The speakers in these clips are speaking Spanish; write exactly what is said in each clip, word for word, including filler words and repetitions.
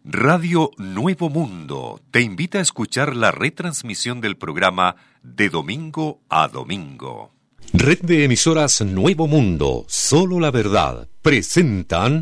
Radio Nuevo Mundo te invita a escuchar la retransmisión del programa De Domingo a Domingo. Red de emisoras Nuevo Mundo, solo la verdad, presentan...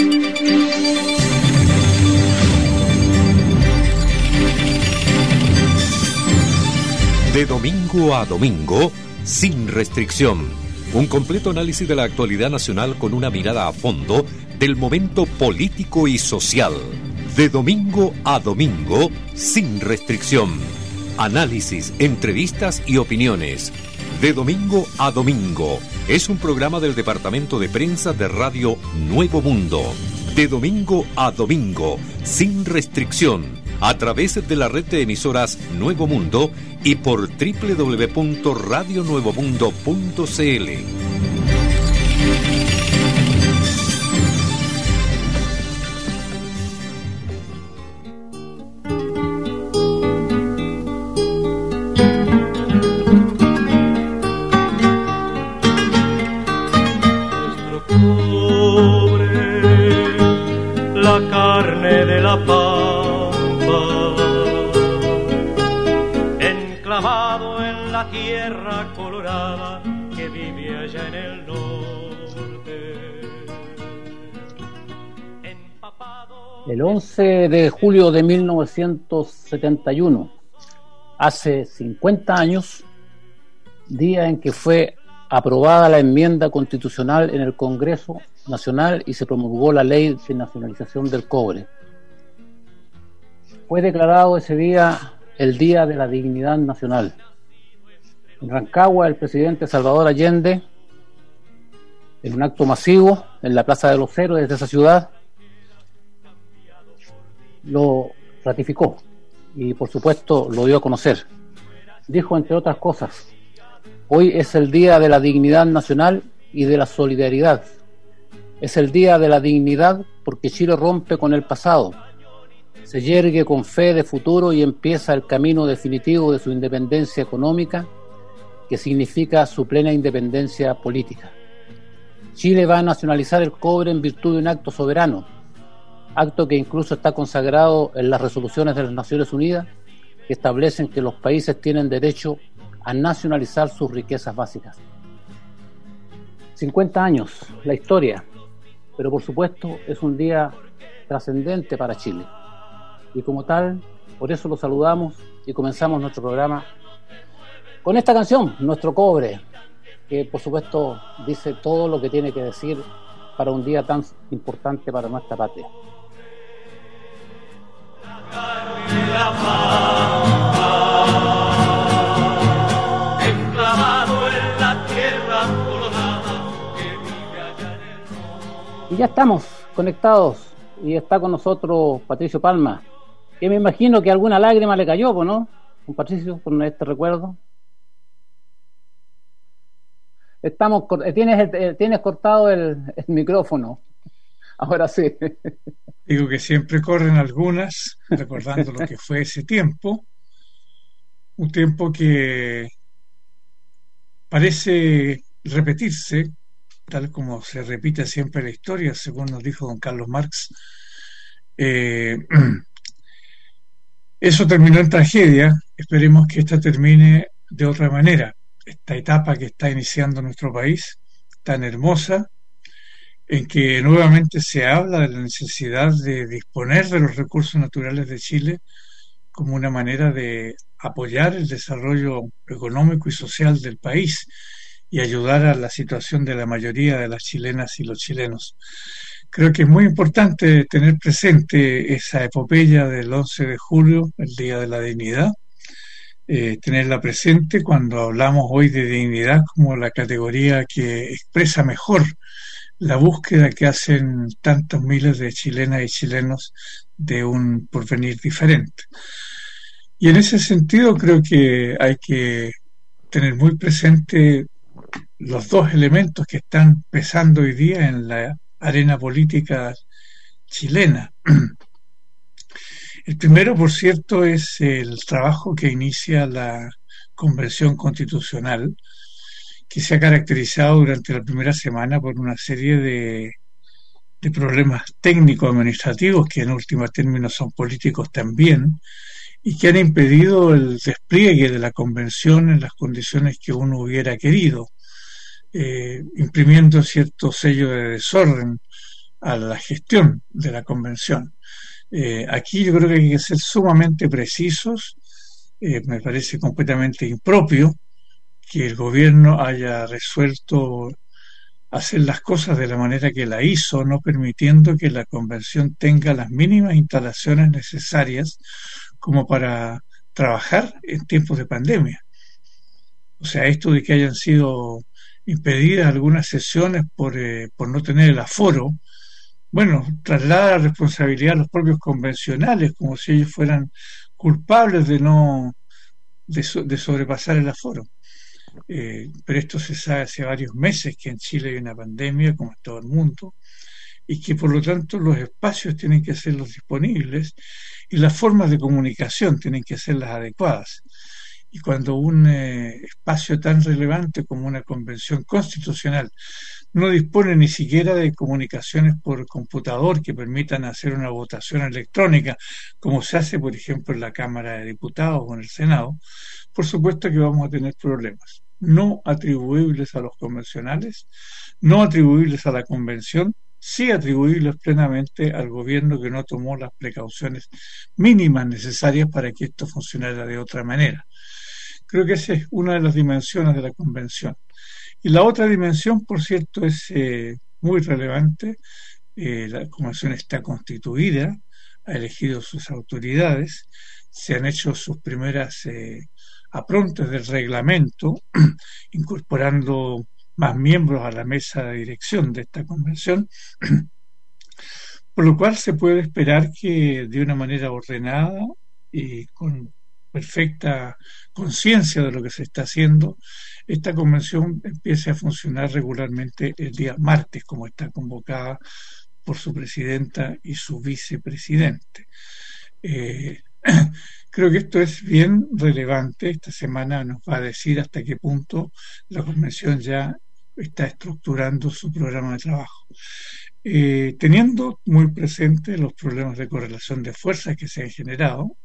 De Domingo a Domingo, sin restricción. Un completo análisis de la actualidad nacional con una mirada a fondo del momento político y social. De domingo a domingo, sin restricción. Análisis, entrevistas y opiniones. De domingo a domingo. Es un programa del Departamento de Prensa de Radio Nuevo Mundo. De domingo a domingo, sin restricción. A través de la red de emisoras Nuevo Mundo y por doble u doble u doble u punto radio nuevo mundo punto c l. Tierra colorada que vive allá en el norte. Empapado... El once de julio de mil novecientos setenta y uno, hace cincuenta años, día en que fue aprobada la enmienda constitucional en el Congreso Nacional y se promulgó la ley de nacionalización del cobre. Fue declarado ese día el Día de la Dignidad Nacional. En Rancagua, el presidente Salvador Allende, en un acto masivo en la Plaza de los Héroes de esa ciudad, lo ratificó y, por supuesto, lo dio a conocer. Dijo, entre otras cosas, hoy es el Día de la Dignidad Nacional y de la Solidaridad. Es el Día de la Dignidad porque Chile rompe con el pasado, se yergue con fe de futuro y empieza el camino definitivo de su independencia económica, que significa su plena independencia política. Chile va a nacionalizar el cobre en virtud de un acto soberano, acto que incluso está consagrado en las resoluciones de las Naciones Unidas, que establecen que los países tienen derecho a nacionalizar sus riquezas básicas. cincuenta años, la historia, pero por supuesto es un día trascendente para Chile. Y como tal, por eso lo saludamos y comenzamos nuestro programa con esta canción, Nuestro Cobre, que por supuesto dice todo lo que tiene que decir para un día tan importante para nuestra patria. Y ya estamos conectados y está con nosotros Patricio Palma, que me imagino que alguna lágrima le cayó, ¿no? Don Patricio, con este recuerdo. Estamos, tienes, tienes cortado el, el micrófono. Ahora sí. Digo que siempre corren algunas, recordando lo que fue ese tiempo. Un tiempo que parece repetirse, tal como se repite siempre la historia, según nos dijo don Carlos Marx. Eh, eso terminó en tragedia. Esperemos que esta termine de otra manera. Esta etapa que está iniciando nuestro país, tan hermosa, en que nuevamente se habla de la necesidad de disponer de los recursos naturales de Chile como una manera de apoyar el desarrollo económico y social del país y ayudar a la situación de la mayoría de las chilenas y los chilenos. Creo que es muy importante tener presente esa epopeya del once de julio, el Día de la Dignidad, Eh, tenerla presente cuando hablamos hoy de dignidad como la categoría que expresa mejor la búsqueda que hacen tantos miles de chilenas y chilenos de un porvenir diferente. Y en ese sentido creo que hay que tener muy presente los dos elementos que están pesando hoy día en la arena política chilena. El primero, por cierto, es el trabajo que inicia la Convención Constitucional, que se ha caracterizado durante la primera semana por una serie de de problemas técnico-administrativos, que en última términos son políticos también, y que han impedido el despliegue de la convención en las condiciones que uno hubiera querido, eh, imprimiendo cierto sello de desorden a la gestión de la convención. Eh, aquí yo creo que hay que ser sumamente precisos. Eh, me parece completamente impropio que el gobierno haya resuelto hacer las cosas de la manera que la hizo, no permitiendo que la convención tenga las mínimas instalaciones necesarias como para trabajar en tiempos de pandemia. O sea, esto de que hayan sido impedidas algunas sesiones por, eh, por no tener el aforo, bueno, traslada la responsabilidad a los propios convencionales, como si ellos fueran culpables de no de, so, de sobrepasar el aforo. Eh, pero esto se sabe hace varios meses que en Chile hay una pandemia, como en todo el mundo, y que por lo tanto los espacios tienen que ser los disponibles y las formas de comunicación tienen que ser las adecuadas. Y cuando un eh, espacio tan relevante como una convención constitucional no dispone ni siquiera de comunicaciones por computador que permitan hacer una votación electrónica, como se hace, por ejemplo, en la Cámara de Diputados o en el Senado, por supuesto que vamos a tener problemas no atribuibles a los convencionales, no atribuibles a la convención, sí atribuibles plenamente al gobierno que no tomó las precauciones mínimas necesarias para que esto funcionara de otra manera. Creo que esa es una de las dimensiones de la convención. Y la otra dimensión, por cierto, es eh, muy relevante. Eh, la convención está constituida, ha elegido sus autoridades, se han hecho sus primeras eh, aprontes del reglamento, incorporando más miembros a la mesa de dirección de esta convención, por lo cual se puede esperar que de una manera ordenada y con perfecta conciencia de lo que se está haciendo, esta convención empiece a funcionar regularmente el día martes, como está convocada por su presidenta y su vicepresidente. Eh, creo que esto es bien relevante. Esta semana nos va a decir hasta qué punto la convención ya está estructurando su programa de trabajo. Eh, teniendo muy presente los problemas de correlación de fuerzas que se han generado,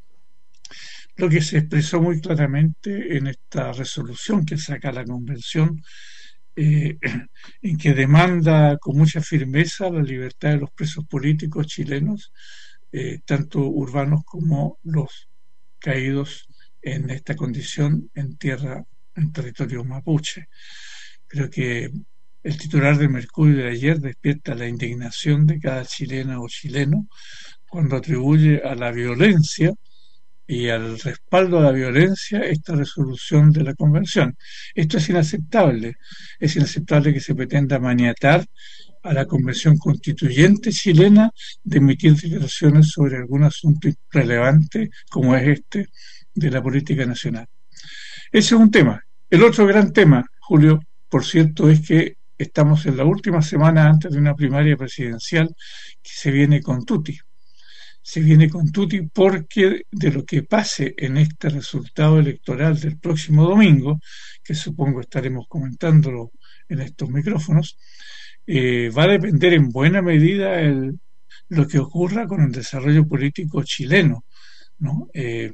lo que se expresó muy claramente en esta resolución que saca la convención, eh, en que demanda con mucha firmeza la libertad de los presos políticos chilenos, eh, tanto urbanos como los caídos en esta condición en tierra, en territorio mapuche. Creo que el titular del Mercurio de ayer despierta la indignación de cada chilena o chileno cuando atribuye a la violencia y al respaldo a la violencia esta resolución de la convención. Esto es inaceptable. Es inaceptable que se pretenda maniatar a la convención constituyente chilena de emitir declaraciones sobre algún asunto relevante como es este de la política nacional. Ese es un tema. El otro gran tema, Julio, por cierto, es que estamos en la última semana antes de una primaria presidencial que se viene con tutti. Se viene con tutti porque de lo que pase en este resultado electoral del próximo domingo, que supongo estaremos comentándolo en estos micrófonos, eh, va a depender en buena medida el, lo que ocurra con el desarrollo político chileno, ¿no? Eh,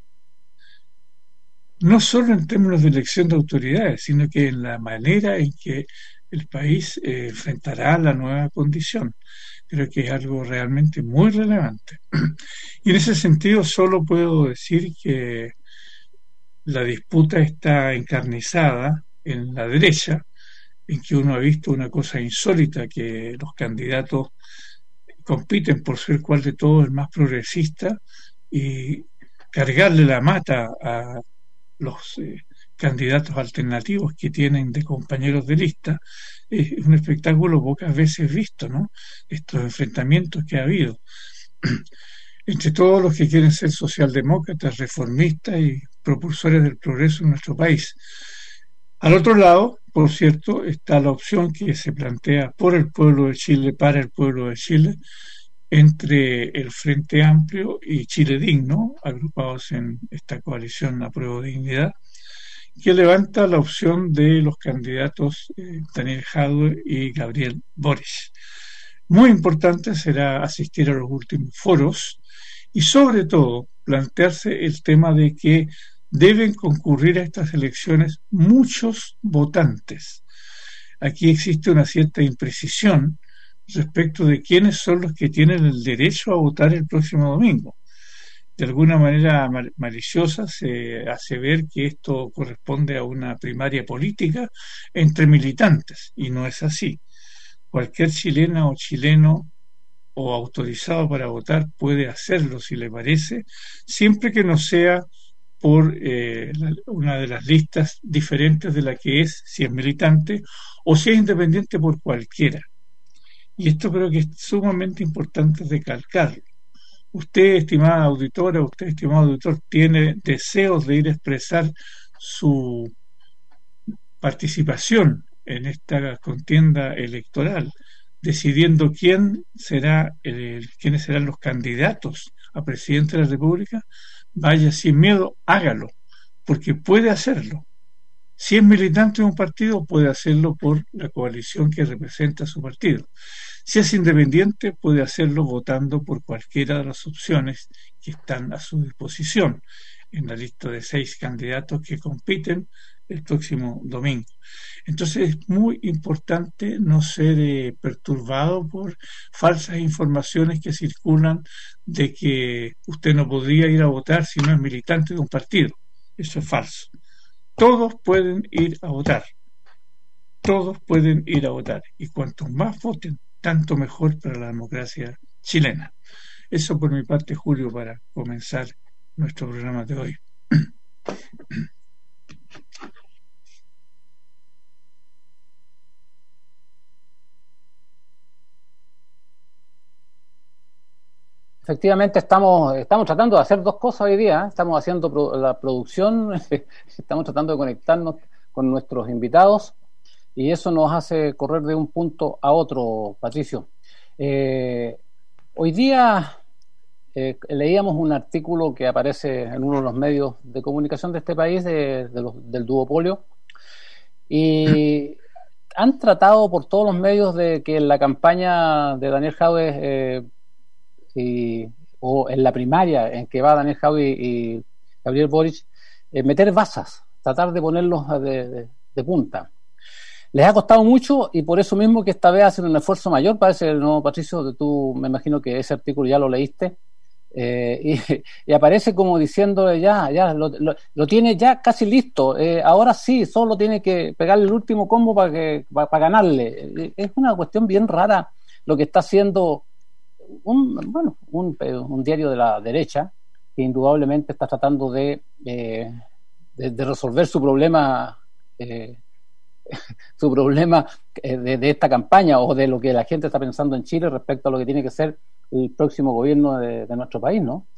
no solo en términos de elección de autoridades, sino que en la manera en que el país eh, enfrentará la nueva condición. Creo que es algo realmente muy relevante. Y en ese sentido solo puedo decir que la disputa está encarnizada en la derecha, en que uno ha visto una cosa insólita, que los candidatos compiten por ser cuál de todos el más progresista y cargarle la mata a los eh, candidatos alternativos que tienen de compañeros de lista. Es un espectáculo pocas veces visto, ¿no? Estos enfrentamientos que ha habido entre todos los que quieren ser socialdemócratas, reformistas y propulsores del progreso en nuestro país. Al otro lado, por cierto, está la opción que se plantea por el pueblo de Chile, para el pueblo de Chile, entre el Frente Amplio y Chile Digno, agrupados en esta coalición Apruebo Dignidad, que levanta la opción de los candidatos eh, Daniel Jadwe y Gabriel Boric. Muy importante será asistir a los últimos foros y sobre todo plantearse el tema de que deben concurrir a estas elecciones muchos votantes. Aquí existe una cierta imprecisión respecto de quiénes son los que tienen el derecho a votar el próximo domingo. De alguna manera maliciosa se hace ver que esto corresponde a una primaria política entre militantes, y no es así. Cualquier chilena o chileno o autorizado para votar puede hacerlo si le parece, siempre que no sea por eh, una de las listas diferentes de la que es, si es militante, o si es independiente por cualquiera. Y esto creo que es sumamente importante recalcarlo. Usted, estimada auditora, usted, estimado auditor, tiene deseos de ir a expresar su participación en esta contienda electoral, decidiendo quién será el, quiénes serán los candidatos a presidente de la República. Vaya sin miedo, hágalo, porque puede hacerlo. Si es militante de un partido, puede hacerlo por la coalición que representa a su partido. Si es independiente, puede hacerlo votando por cualquiera de las opciones que están a su disposición en la lista de seis candidatos que compiten el próximo domingo. Entonces es muy importante no ser eh, perturbado por falsas informaciones que circulan de que usted no podría ir a votar si no es militante de un partido. Eso es falso. Todos pueden ir a votar. Todos pueden ir a votar. Y cuantos más voten, tanto mejor para la democracia chilena. Eso por mi parte, Julio, para comenzar nuestro programa de hoy. Efectivamente, estamos, estamos tratando de hacer dos cosas hoy día, ¿eh? Estamos haciendo pro, la producción, estamos tratando de conectarnos con nuestros invitados y eso nos hace correr de un punto a otro, Patricio. Eh, hoy día eh, leíamos un artículo que aparece en uno de los medios de comunicación de este país, de, de los, del duopolio, y han tratado por todos los medios de que en la campaña de Daniel Jadwe eh, Y, o en la primaria en que va Daniel Jadwe y Gabriel Boric, eh, meter bazas, tratar de ponerlos de, de, de punta. Les ha costado mucho y por eso mismo que esta vez hacen un esfuerzo mayor, parece, ¿no, Patricio? Tú me imagino que ese artículo ya lo leíste, eh, y, y aparece como diciendo ya, ya lo, lo, lo tiene ya casi listo, eh, ahora sí, solo tiene que pegarle el último combo para que para, para ganarle. Es una cuestión bien rara lo que está haciendo Un, bueno, un, un diario de la derecha que indudablemente está tratando de, eh, de, de resolver su problema eh, su problema de, de esta campaña o de lo que la gente está pensando en Chile respecto a lo que tiene que ser el próximo gobierno de, de nuestro país, ¿no?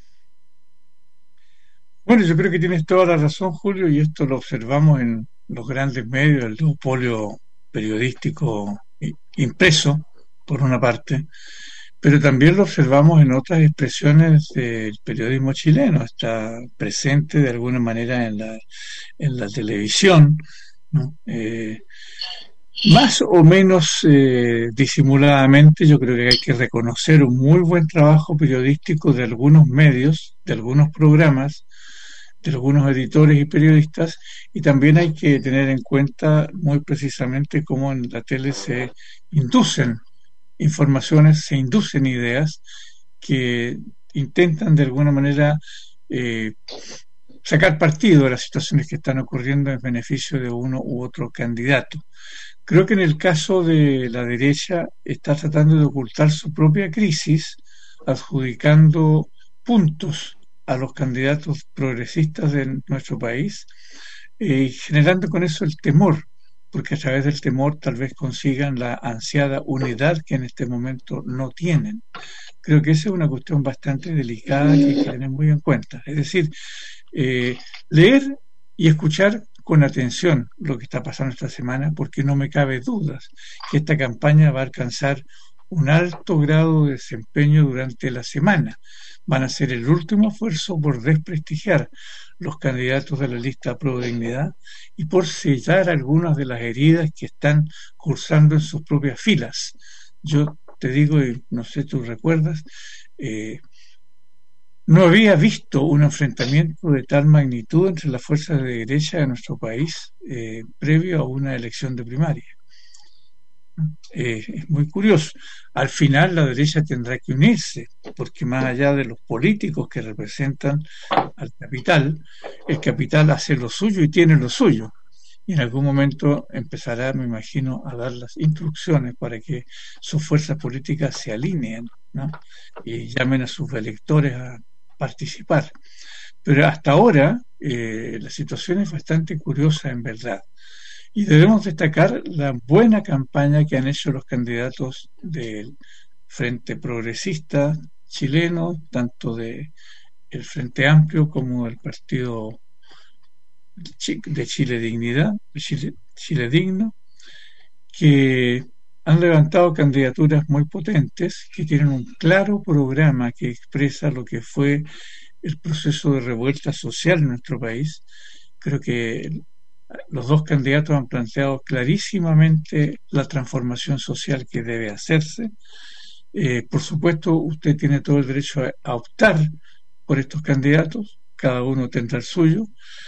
Bueno, yo creo que tienes toda la razón, Julio, y esto lo observamos en los grandes medios, el duopolio periodístico impreso, por una parte, pero también lo observamos en otras expresiones del periodismo chileno. Está presente de alguna manera en la, en la televisión, ¿no? Eh, más o menos eh, disimuladamente. Yo creo que hay que reconocer un muy buen trabajo periodístico de algunos medios, de algunos programas, de algunos editores y periodistas, y también hay que tener en cuenta muy precisamente cómo en la tele se inducen informaciones, se inducen ideas que intentan de alguna manera eh, sacar partido de las situaciones que están ocurriendo en beneficio de uno u otro candidato. Creo que en el caso de la derecha está tratando de ocultar su propia crisis, adjudicando puntos a los candidatos progresistas de nuestro país, y eh, generando con eso el temor, porque a través del temor tal vez consigan la ansiada unidad que en este momento no tienen. Creo que esa es una cuestión bastante delicada que hay que tener muy en cuenta. Es decir, eh, leer y escuchar con atención lo que está pasando esta semana, porque no me cabe dudas que esta campaña va a alcanzar un alto grado de desempeño durante la semana. Van a hacer el último esfuerzo por desprestigiar los candidatos de la lista Pro Dignidad y por sellar algunas de las heridas que están cursando en sus propias filas. Yo te digo, y no sé, tú recuerdas, eh, no había visto un enfrentamiento de tal magnitud entre las fuerzas de derecha de nuestro país eh, previo a una elección de primaria. Eh, es muy curioso. Al final la derecha tendrá que unirse, porque más allá de los políticos que representan al capital, el capital hace lo suyo y tiene lo suyo. Y en algún momento empezará, me imagino, a dar las instrucciones para que sus fuerzas políticas se alineen, ¿no? Y llamen a sus electores a participar. Pero hasta ahora eh, la situación es bastante curiosa en verdad. Y debemos destacar la buena campaña que han hecho los candidatos del Frente Progresista chileno, tanto de el Frente Amplio como del Partido de Chile Dignidad, Chile, Chile Digno, que han levantado candidaturas muy potentes, que tienen un claro programa que expresa lo que fue el proceso de revuelta social en nuestro país. Creo que los dos candidatos han planteado clarísimamente la transformación social que debe hacerse. Eh, por supuesto, usted tiene todo el derecho a, a optar por estos candidatos, cada uno tendrá el suyo,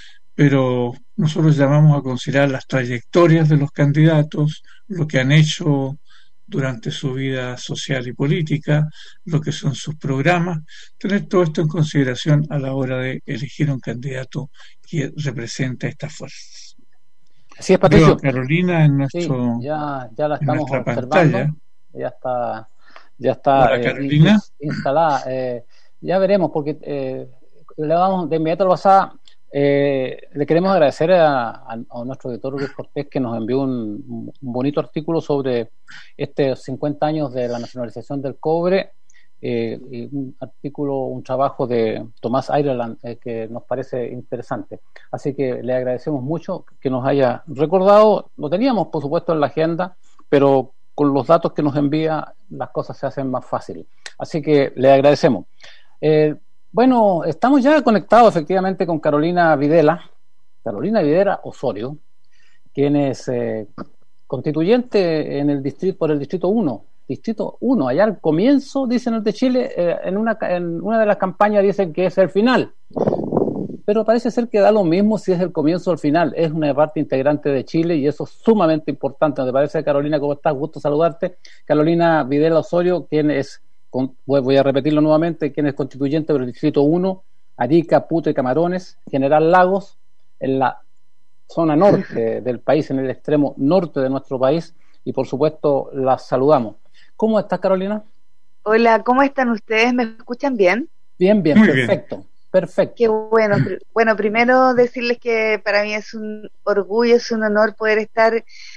pero nosotros llamamos a considerar las trayectorias de los candidatos, lo que han hecho durante su vida social y política, lo que son sus programas, tener todo esto en consideración a la hora de elegir un candidato que represente a estas fuerzas. Así es, Patricio. Carolina en nuestro sí, ya, ya la estamos en nuestra observando. Pantalla. Ya está, ya está Hola, eh, Carolina. instalada. Eh, ya veremos, porque eh, le damos de inmediato al WhatsApp. Eh, le queremos agradecer a, a, a nuestro editor Luis Cortés, que nos envió un, un bonito artículo sobre estos cincuenta años de la nacionalización del cobre, eh, y un artículo, un trabajo de Tomás Ireland eh, que nos parece interesante. Así que le agradecemos mucho que nos haya recordado. Lo teníamos, por supuesto, en la agenda, pero con los datos que nos envía las cosas se hacen más fáciles. Así que le agradecemos. Eh, Bueno, estamos ya conectados efectivamente con Carolina Videla, Carolina Videla Osorio, quien es eh, constituyente en el distrito, por el distrito uno, distrito uno, allá al comienzo, dicen el de Chile, eh, en, una, en una de las campañas dicen que es el final, pero parece ser que da lo mismo si es el comienzo o el final, es una parte integrante de Chile y eso es sumamente importante. ¿Te parece, Carolina? ¿Cómo estás? Gusto saludarte. Carolina Videla Osorio, quien es, voy a repetirlo nuevamente, quien es constituyente por el distrito uno, Arica, Puto y Camarones, General Lagos, en la zona norte del país, en el extremo norte de nuestro país, y por supuesto las saludamos. ¿Cómo estás, Carolina? Hola, ¿cómo están ustedes? ¿Me escuchan bien? Bien, bien, Muy perfecto, bien. perfecto. Qué bueno. Bueno, primero decirles que para mí es un orgullo, es un honor poder estar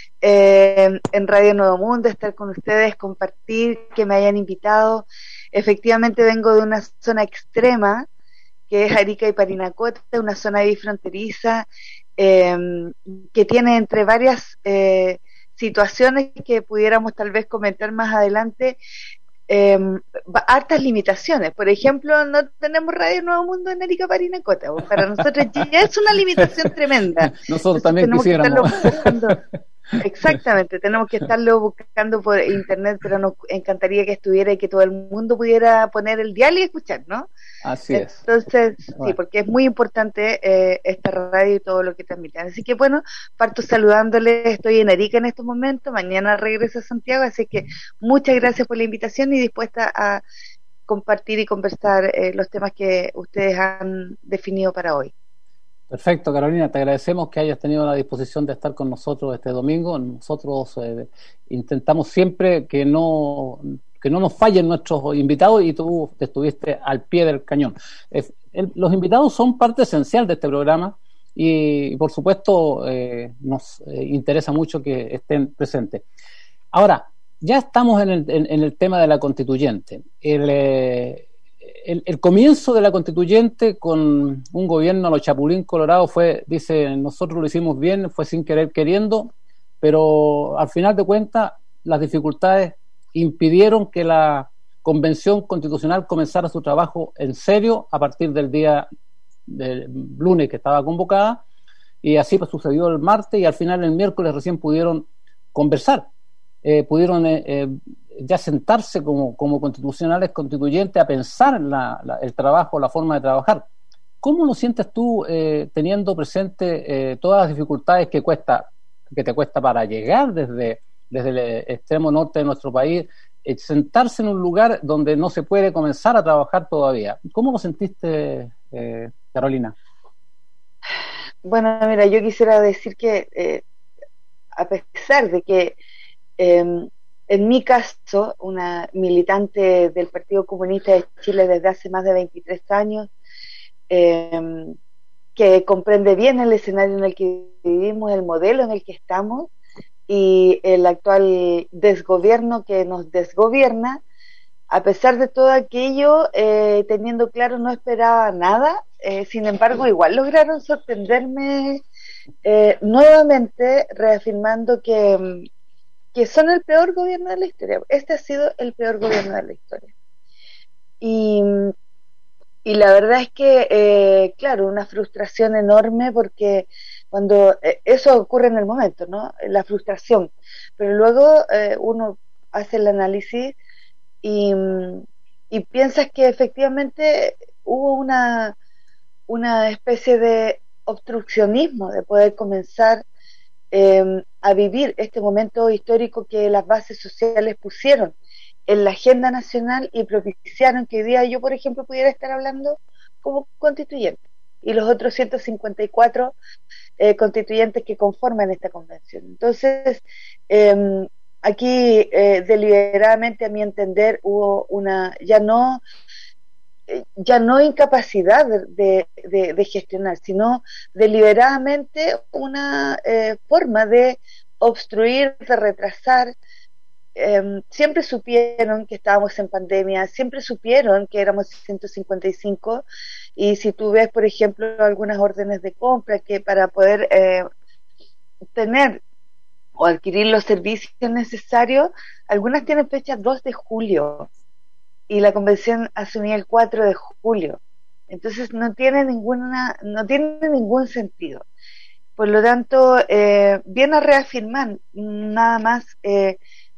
eh, en Radio Nuevo Mundo, estar con ustedes, compartir, que me hayan invitado. Efectivamente vengo de una zona extrema, que es Arica y Parinacota, una zona bifronteriza, eh, que tiene entre varias eh, situaciones que pudiéramos tal vez comentar más adelante, eh, hartas limitaciones. Por ejemplo, no tenemos Radio Nuevo Mundo en Arica Parinacota. Para nosotros ya es una limitación tremenda. Nosotros Entonces, también quisiéramos. Exactamente, tenemos que estarlo buscando por internet, pero nos encantaría que estuviera y que todo el mundo pudiera poner el dial y escuchar, ¿no? Así es. Entonces, bueno. sí, porque es muy importante eh, esta radio y todo lo que transmiten. Así que bueno, parto saludándoles, estoy en Arica en estos momentos, mañana regreso a Santiago, así que muchas gracias por la invitación y dispuesta a compartir y conversar eh, los temas que ustedes han definido para hoy. Perfecto, Carolina, te agradecemos que hayas tenido la disposición de estar con nosotros este domingo. Nosotros eh, intentamos siempre que no que no nos fallen nuestros invitados y tú estuviste al pie del cañón. Es, el, los invitados son parte esencial de este programa y, y por supuesto, eh, nos eh, interesa mucho que estén presentes. Ahora, ya estamos en el, en, en el tema de la constituyente. El... Eh, El, el comienzo de la constituyente con un gobierno a los Chapulín Colorado fue, dice, nosotros lo hicimos bien, fue sin querer queriendo, pero al final de cuentas las dificultades impidieron que la convención constitucional comenzara su trabajo en serio a partir del día del lunes que estaba convocada, y así pues sucedió el martes y al final el miércoles recién pudieron conversar. Eh, pudieron eh, eh, ya sentarse como, como constitucionales constituyentes a pensar la, la, el trabajo, la forma de trabajar. ¿Cómo lo sientes tú eh, teniendo presente eh, todas las dificultades que cuesta, que te cuesta para llegar desde, desde el extremo norte de nuestro país, eh, sentarse en un lugar donde no se puede comenzar a trabajar todavía? ¿Cómo lo sentiste, eh, Carolina? Bueno, mira, yo quisiera decir que eh, a pesar de que eh, en mi caso, una militante del Partido Comunista de Chile desde hace más de veintitrés años, eh, que comprende bien el escenario en el que vivimos, el modelo en el que estamos y el actual desgobierno que nos desgobierna, a pesar de todo aquello, eh, teniendo claro, no esperaba nada, eh, sin embargo, igual lograron sorprenderme eh, nuevamente, reafirmando que, que son el peor gobierno de la historia. Este ha sido el peor gobierno de la historia. Y, y la verdad es que, eh, claro, una frustración enorme porque cuando eh, eso ocurre en el momento, ¿no? La frustración. Pero luego eh, uno hace el análisis y, y piensas que efectivamente hubo una, una especie de obstruccionismo de poder comenzar eh, a vivir este momento histórico que las bases sociales pusieron en la agenda nacional y propiciaron que hoy día yo, por ejemplo, pudiera estar hablando como constituyente y los otros ciento cincuenta y cuatro eh, constituyentes que conforman esta convención. Entonces, eh, aquí eh, deliberadamente, a mi entender, hubo una ya no eh, ya no incapacidad de, de, de gestionar, sino deliberadamente una eh, forma de obstruir, de retrasar. Eh, siempre supieron que estábamos en pandemia, siempre supieron que éramos ciento cincuenta y cinco, y si tú ves, por ejemplo, algunas órdenes de compra que para poder eh, tener o adquirir los servicios necesarios, algunas tienen fecha dos de julio y la convención asumía el cuatro de julio. Entonces no tiene ninguna, no tiene ningún sentido. Por lo tanto, eh, viene a reafirmar nada más eh,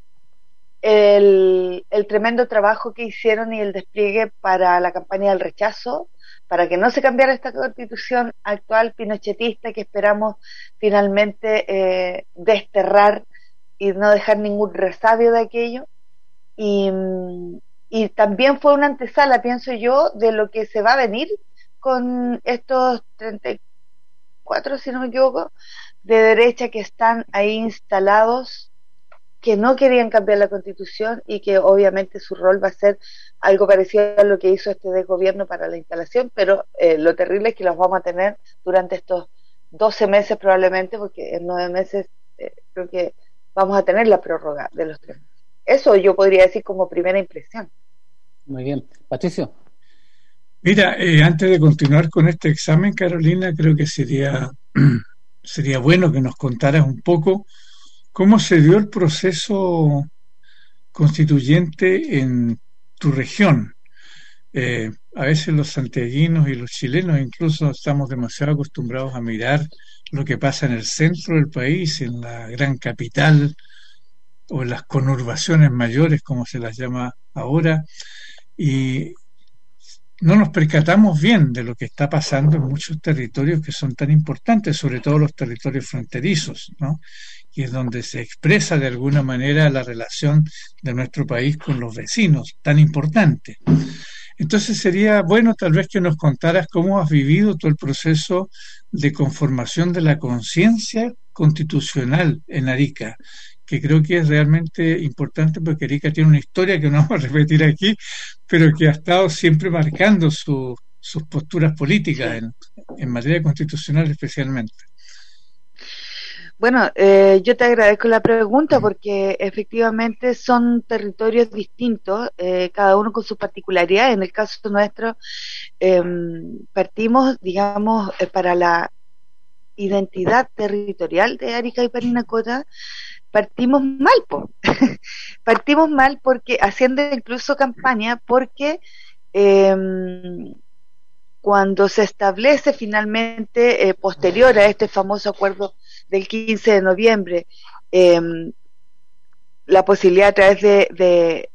el, el tremendo trabajo que hicieron y el despliegue para la campaña del rechazo, para que no se cambiara esta constitución actual pinochetista que esperamos finalmente eh, desterrar y no dejar ningún resabio de aquello. Y, y también fue una antesala, pienso yo, de lo que se va a venir con estos treinta y cuatro, si no me equivoco, de derecha que están ahí instalados, que no querían cambiar la constitución y que obviamente su rol va a ser algo parecido a lo que hizo este desgobierno para la instalación, pero eh, lo terrible es que los vamos a tener durante estos doce meses probablemente, porque en nueve meses eh, creo que vamos a tener la prórroga de los tres meses. Eso yo podría decir como primera impresión. Muy bien. Patricio. Mira, eh, antes de continuar con este examen, Carolina, creo que sería, sería bueno que nos contaras un poco cómo se dio el proceso constituyente en tu región. Eh, a veces los santiaguinos y los chilenos incluso estamos demasiado acostumbrados a mirar lo que pasa en el centro del país, en la gran capital o en las conurbaciones mayores, como se las llama ahora, y no nos percatamos bien de lo que está pasando en muchos territorios que son tan importantes, sobre todo los territorios fronterizos, ¿no? Y es donde se expresa de alguna manera la relación de nuestro país con los vecinos, tan importante. Entonces sería bueno tal vez que nos contaras cómo has vivido todo el proceso de conformación de la conciencia constitucional en Arica, que creo que es realmente importante porque Arica tiene una historia que no vamos a repetir aquí, pero que ha estado siempre marcando su, sus posturas políticas en, en materia constitucional especialmente. Bueno, eh, yo te agradezco la pregunta porque efectivamente son territorios distintos, eh, cada uno con sus particularidades. En el caso nuestro, eh, partimos, digamos, eh, para la identidad territorial de Arica y Parinacota, partimos mal, po. Partimos mal porque haciendo incluso campaña, porque eh, cuando se establece finalmente, eh, posterior a este famoso acuerdo del quince de noviembre, eh, la posibilidad a través de, de,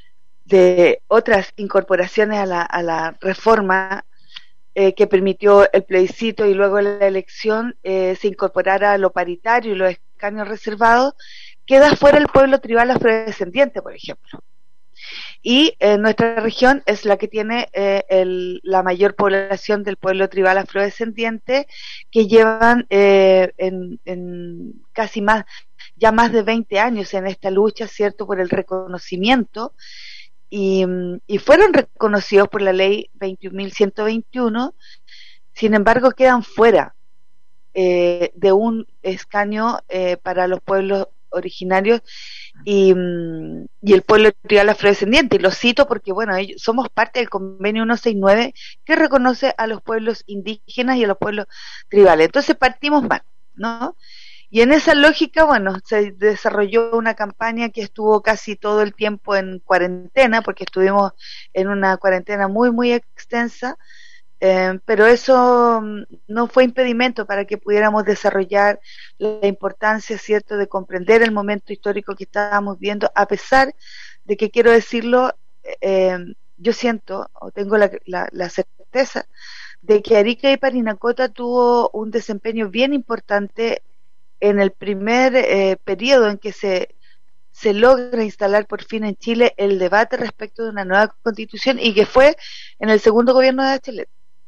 de otras incorporaciones a la, a la reforma eh, que permitió el plebiscito y luego la elección, eh, se incorporara lo paritario y los escaños reservados, queda fuera el pueblo tribal afrodescendiente, por ejemplo. Y eh, nuestra región es la que tiene eh, el, la mayor población del pueblo tribal afrodescendiente, que llevan eh, en, en casi más, ya más de veinte años en esta lucha, ¿cierto?, por el reconocimiento, y, y fueron reconocidos por la ley veintiún mil ciento veintiuno, sin embargo quedan fuera eh, de un escaño eh, para los pueblos originarios y, y el pueblo tribal afrodescendiente, y lo cito porque bueno, ellos, somos parte del convenio ciento sesenta y nueve que reconoce a los pueblos indígenas y a los pueblos tribales. Entonces partimos mal, ¿no? Y en esa lógica, bueno, se desarrolló una campaña que estuvo casi todo el tiempo en cuarentena, porque estuvimos en una cuarentena muy muy extensa, Eh, pero eso no fue impedimento para que pudiéramos desarrollar la importancia, ¿cierto?, de comprender el momento histórico que estábamos viendo, a pesar de que, quiero decirlo, eh, yo siento, o tengo la, la, la certeza, de que Arica y Parinacota tuvo un desempeño bien importante en el primer eh, periodo en que se, se logra instalar por fin en Chile el debate respecto de una nueva constitución, y que fue en el segundo gobierno de Bachelet,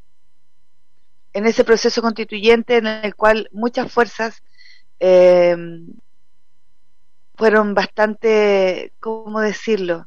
en ese proceso constituyente en el cual muchas fuerzas eh, fueron bastante, ¿cómo decirlo?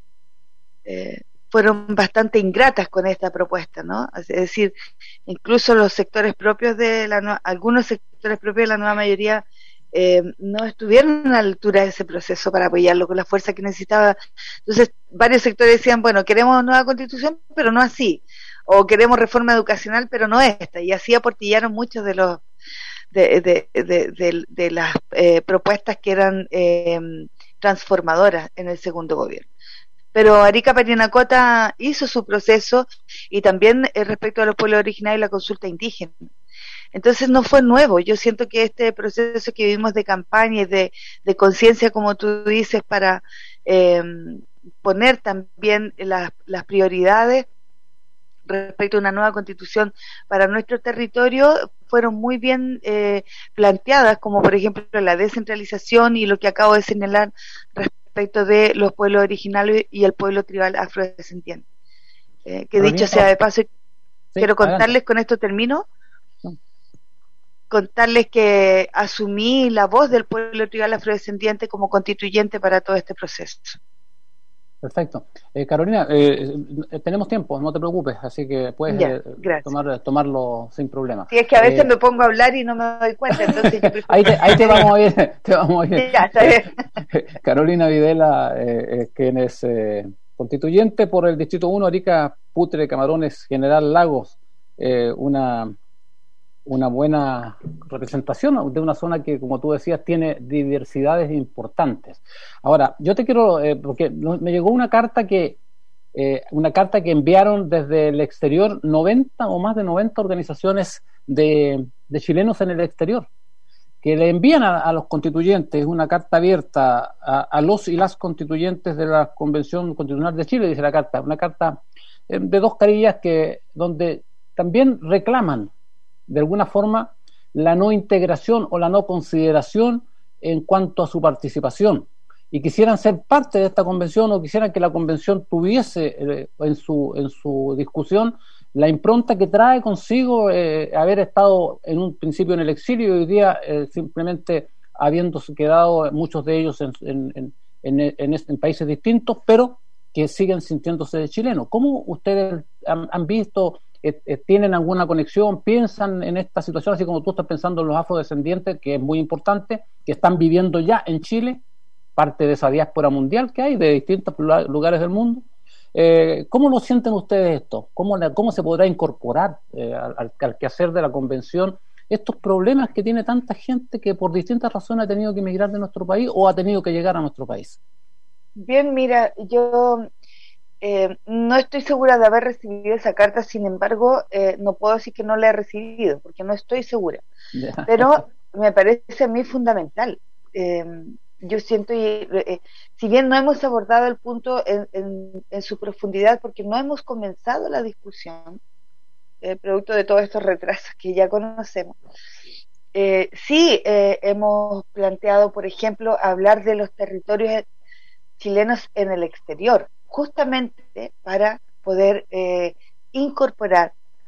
Eh, fueron bastante ingratas con esta propuesta, ¿no? Es decir, incluso los sectores propios de la nueva, algunos sectores propios de la nueva mayoría eh, no estuvieron a la altura de ese proceso para apoyarlo con la fuerza que necesitaba. Entonces, varios sectores decían, bueno, queremos nueva constitución, pero no así, o queremos reforma educacional, pero no esta, y así aportillaron muchos de los de, de, de, de, de las eh, propuestas que eran eh, transformadoras en el segundo gobierno. Pero Arica Parinacota hizo su proceso, y también eh, respecto a los pueblos originarios y la consulta indígena. Entonces no fue nuevo. Yo siento que este proceso que vivimos de campaña y de, de conciencia, como tú dices, para eh, poner también las, las prioridades respecto a una nueva constitución para nuestro territorio, fueron muy bien eh, planteadas, como por ejemplo la descentralización y lo que acabo de señalar respecto de los pueblos originales y el pueblo tribal afrodescendiente. Eh, que dicho sea de paso, sí, quiero contarles, adelante. Con esto termino, sí. Contarles que asumí la voz del pueblo tribal afrodescendiente como constituyente para todo este proceso. Perfecto. Eh, Carolina, eh, tenemos tiempo, no te preocupes, así que puedes ya, eh, tomar, tomarlo sin problema. Sí, es que a veces eh, me pongo a hablar y no me doy cuenta, entonces yo ahí, te, ahí te vamos a ir. Te vamos a ir. Ya, está bien. Carolina Videla, eh, quien es eh, constituyente por el Distrito uno, Arica, Putre, Camarones, General Lagos, eh, una... una buena representación de una zona que, como tú decías, tiene diversidades importantes. Ahora, yo te quiero, eh, porque me llegó una carta que eh, una carta que enviaron desde el exterior noventa o más de noventa organizaciones de, de chilenos en el exterior, que le envían a, a los constituyentes una carta abierta a, a los y las constituyentes de la Convención Constitucional de Chile, dice la carta, una carta eh, de dos carillas que donde también reclaman de alguna forma la no integración o la no consideración en cuanto a su participación, y quisieran ser parte de esta convención, o quisieran que la convención tuviese eh, en su en su discusión la impronta que trae consigo eh, haber estado en un principio en el exilio y hoy día eh, simplemente habiéndose quedado muchos de ellos en, en, en, en, en, en países distintos, pero que siguen sintiéndose chilenos. ¿Cómo ustedes han, han visto? ¿Tienen alguna conexión? ¿Piensan en esta situación así como tú estás pensando en los afrodescendientes, que es muy importante, que están viviendo ya en Chile, parte de esa diáspora mundial que hay de distintos lugares del mundo? Eh, ¿Cómo lo sienten ustedes esto? ¿Cómo, la, cómo se podrá incorporar eh, al, al quehacer de la convención estos problemas que tiene tanta gente que por distintas razones ha tenido que emigrar de nuestro país o ha tenido que llegar a nuestro país? Bien, mira, yo... Eh, no estoy segura de haber recibido esa carta, sin embargo, eh, no puedo decir que no la he recibido, porque no estoy segura. Yeah. Pero me parece a mí fundamental. Eh, yo siento, y, eh, si bien no hemos abordado el punto en, en, en su profundidad, porque no hemos comenzado la discusión, eh, producto de todos estos retrasos que ya conocemos, eh, sí eh, hemos planteado, por ejemplo, hablar de los territorios chilenos en el exterior, justamente para poder eh, incorporar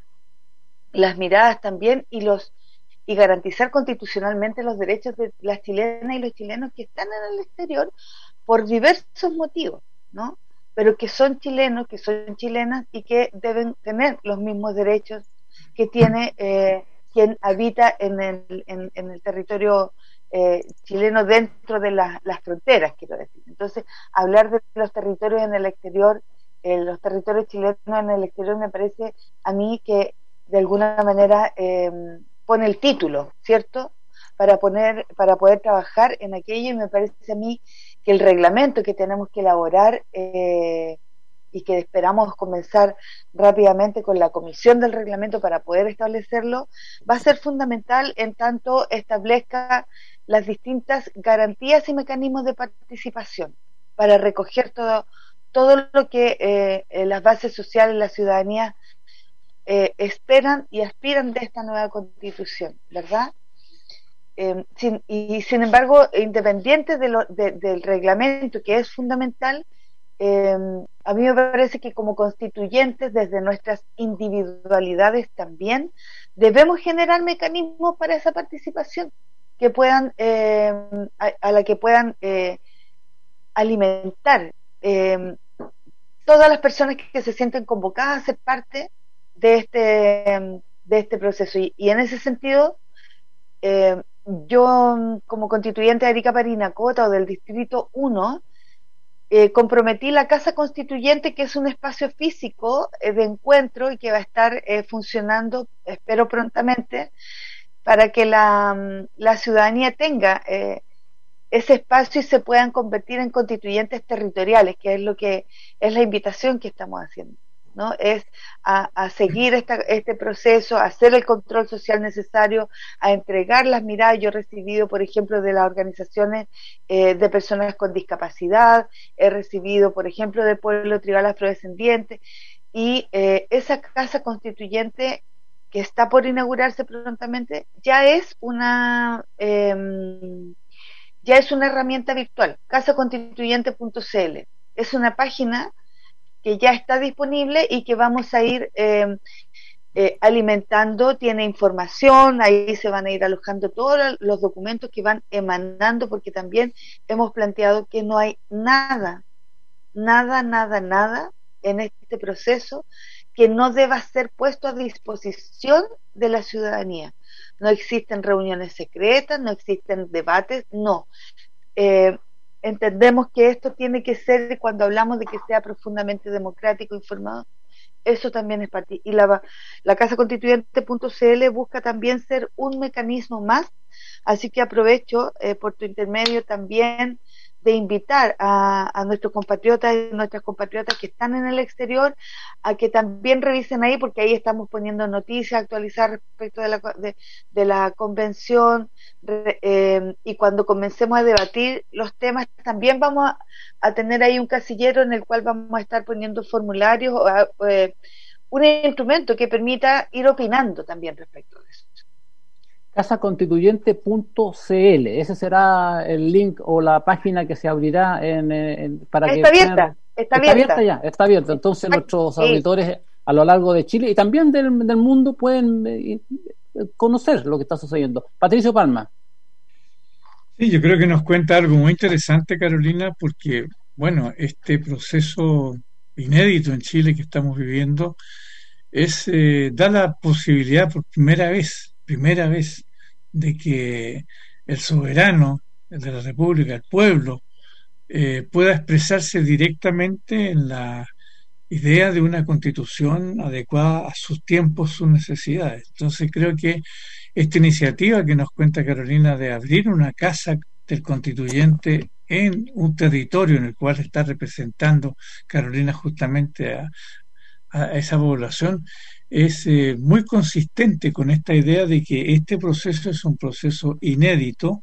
las miradas también y los y garantizar constitucionalmente los derechos de las chilenas y los chilenos que están en el exterior por diversos motivos, ¿no? Pero que son chilenos, que son chilenas y que deben tener los mismos derechos que tiene eh, quien habita en el, en, en el territorio eh, chileno dentro de la, las fronteras, quiero decir. Entonces, hablar de los territorios en el exterior, eh, los territorios chilenos en el exterior, me parece a mí que de alguna manera eh, pone el título, ¿cierto? Para poner, para poder trabajar en aquello, y me parece a mí que el reglamento que tenemos que elaborar eh, y que esperamos comenzar rápidamente con la comisión del reglamento para poder establecerlo, va a ser fundamental en tanto establezca las distintas garantías y mecanismos de participación para recoger todo, todo lo que eh, las bases sociales, la ciudadanía Eh, esperan y aspiran de esta nueva constitución, ¿verdad? Eh, sin, y sin embargo, independiente de lo, de, del reglamento, que es fundamental, eh, a mí me parece que como constituyentes, desde nuestras individualidades también, debemos generar mecanismos para esa participación, que puedan, eh, a, a la que puedan eh, alimentar eh, todas las personas que, que se sienten convocadas a ser parte de este de este proceso, y, y en ese sentido eh, yo como constituyente de Arica Parinacota o del distrito uno eh, comprometí la Casa Constituyente, que es un espacio físico eh, de encuentro y que va a estar eh, funcionando, espero prontamente, para que la, la ciudadanía tenga eh, ese espacio y se puedan convertir en constituyentes territoriales, que es lo que es la invitación que estamos haciendo, ¿no? Es a, a seguir esta, este proceso, a hacer el control social necesario, a entregar las miradas. Yo he recibido, por ejemplo, de las organizaciones eh, de personas con discapacidad, he recibido, por ejemplo, del pueblo tribal afrodescendiente, y eh, esa casa constituyente que está por inaugurarse prontamente ya es una eh, ya es una herramienta virtual, casa constituyente punto c l. Es una página que ya está disponible y que vamos a ir eh, eh, alimentando, tiene información, ahí se van a ir alojando todos los documentos que van emanando, porque también hemos planteado que no hay nada, nada, nada, nada en este proceso que no deba ser puesto a disposición de la ciudadanía. No existen reuniones secretas, no existen debates, no. Eh, Entendemos que esto tiene que ser, cuando hablamos de que sea profundamente democrático, informado, eso también es parte. Y la, la casa constituyente punto c l busca también ser un mecanismo más, así que aprovecho eh, por tu intermedio también de invitar a, a nuestros compatriotas y nuestras compatriotas que están en el exterior a que también revisen ahí, porque ahí estamos poniendo noticias actualizadas respecto de la, de, de la convención, eh, y cuando comencemos a debatir los temas también vamos a, a tener ahí un casillero en el cual vamos a estar poniendo formularios o a, eh, un instrumento que permita ir opinando también respecto de eso. casa constituyente punto c l, ese será el link o la página que se abrirá en, en, para está que abierta, puedan... está, está abierta. abierta ya, está abierta. Entonces Ay, nuestros sí. auditores a lo largo de Chile y también del, del mundo pueden eh, conocer lo que está sucediendo. Patricio Palma. Sí, yo creo que nos cuenta algo muy interesante, Carolina, porque, bueno, este proceso inédito en Chile que estamos viviendo es eh, da la posibilidad por primera vez, primera vez, de que el soberano de la República, el pueblo, eh, pueda expresarse directamente en la idea de una constitución adecuada a sus tiempos, sus necesidades. Entonces creo que esta iniciativa que nos cuenta Carolina de abrir una casa del constituyente en un territorio en el cual está representando Carolina justamente a, a esa población, es eh, muy consistente con esta idea de que este proceso es un proceso inédito,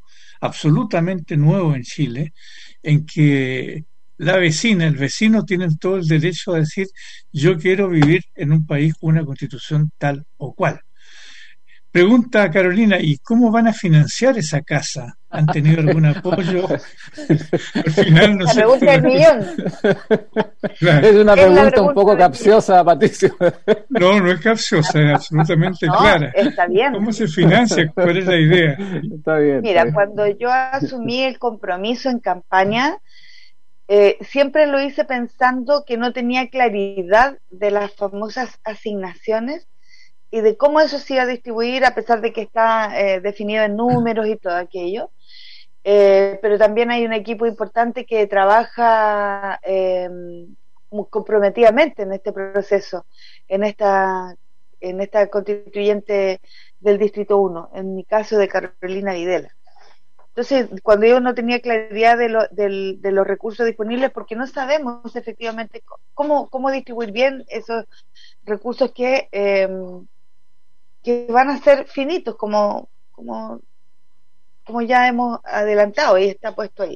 absolutamente nuevo en Chile, en que la vecina, el vecino tienen todo el derecho a decir yo quiero vivir en un país con una constitución tal o cual. Pregunta a Carolina, ¿y cómo van a financiar esa casa? ¿Han tenido algún apoyo? Al final no la sé. pregunta del millón. Claro. Es una Es la pregunta pregunta un poco del capciosa, Patricio. No, no es capciosa, es absolutamente No, clara. está bien. ¿Cómo se financia? ¿Cuál es la idea? Está bien. Mira, está bien. cuando yo asumí el compromiso en campaña, eh, siempre lo hice pensando que no tenía claridad de las famosas asignaciones y de cómo eso se iba a distribuir, a pesar de que está eh, definido en números y todo aquello. Eh, pero también hay un equipo importante que trabaja eh, comprometidamente en este proceso, en esta, en esta constituyente del Distrito uno, en mi caso de Carolina Videla. Entonces, cuando yo no tenía claridad de, lo, de, de los recursos disponibles, porque no sabemos efectivamente cómo, cómo distribuir bien esos recursos que, eh, que van a ser finitos, como, como, como ya hemos adelantado y está puesto ahí.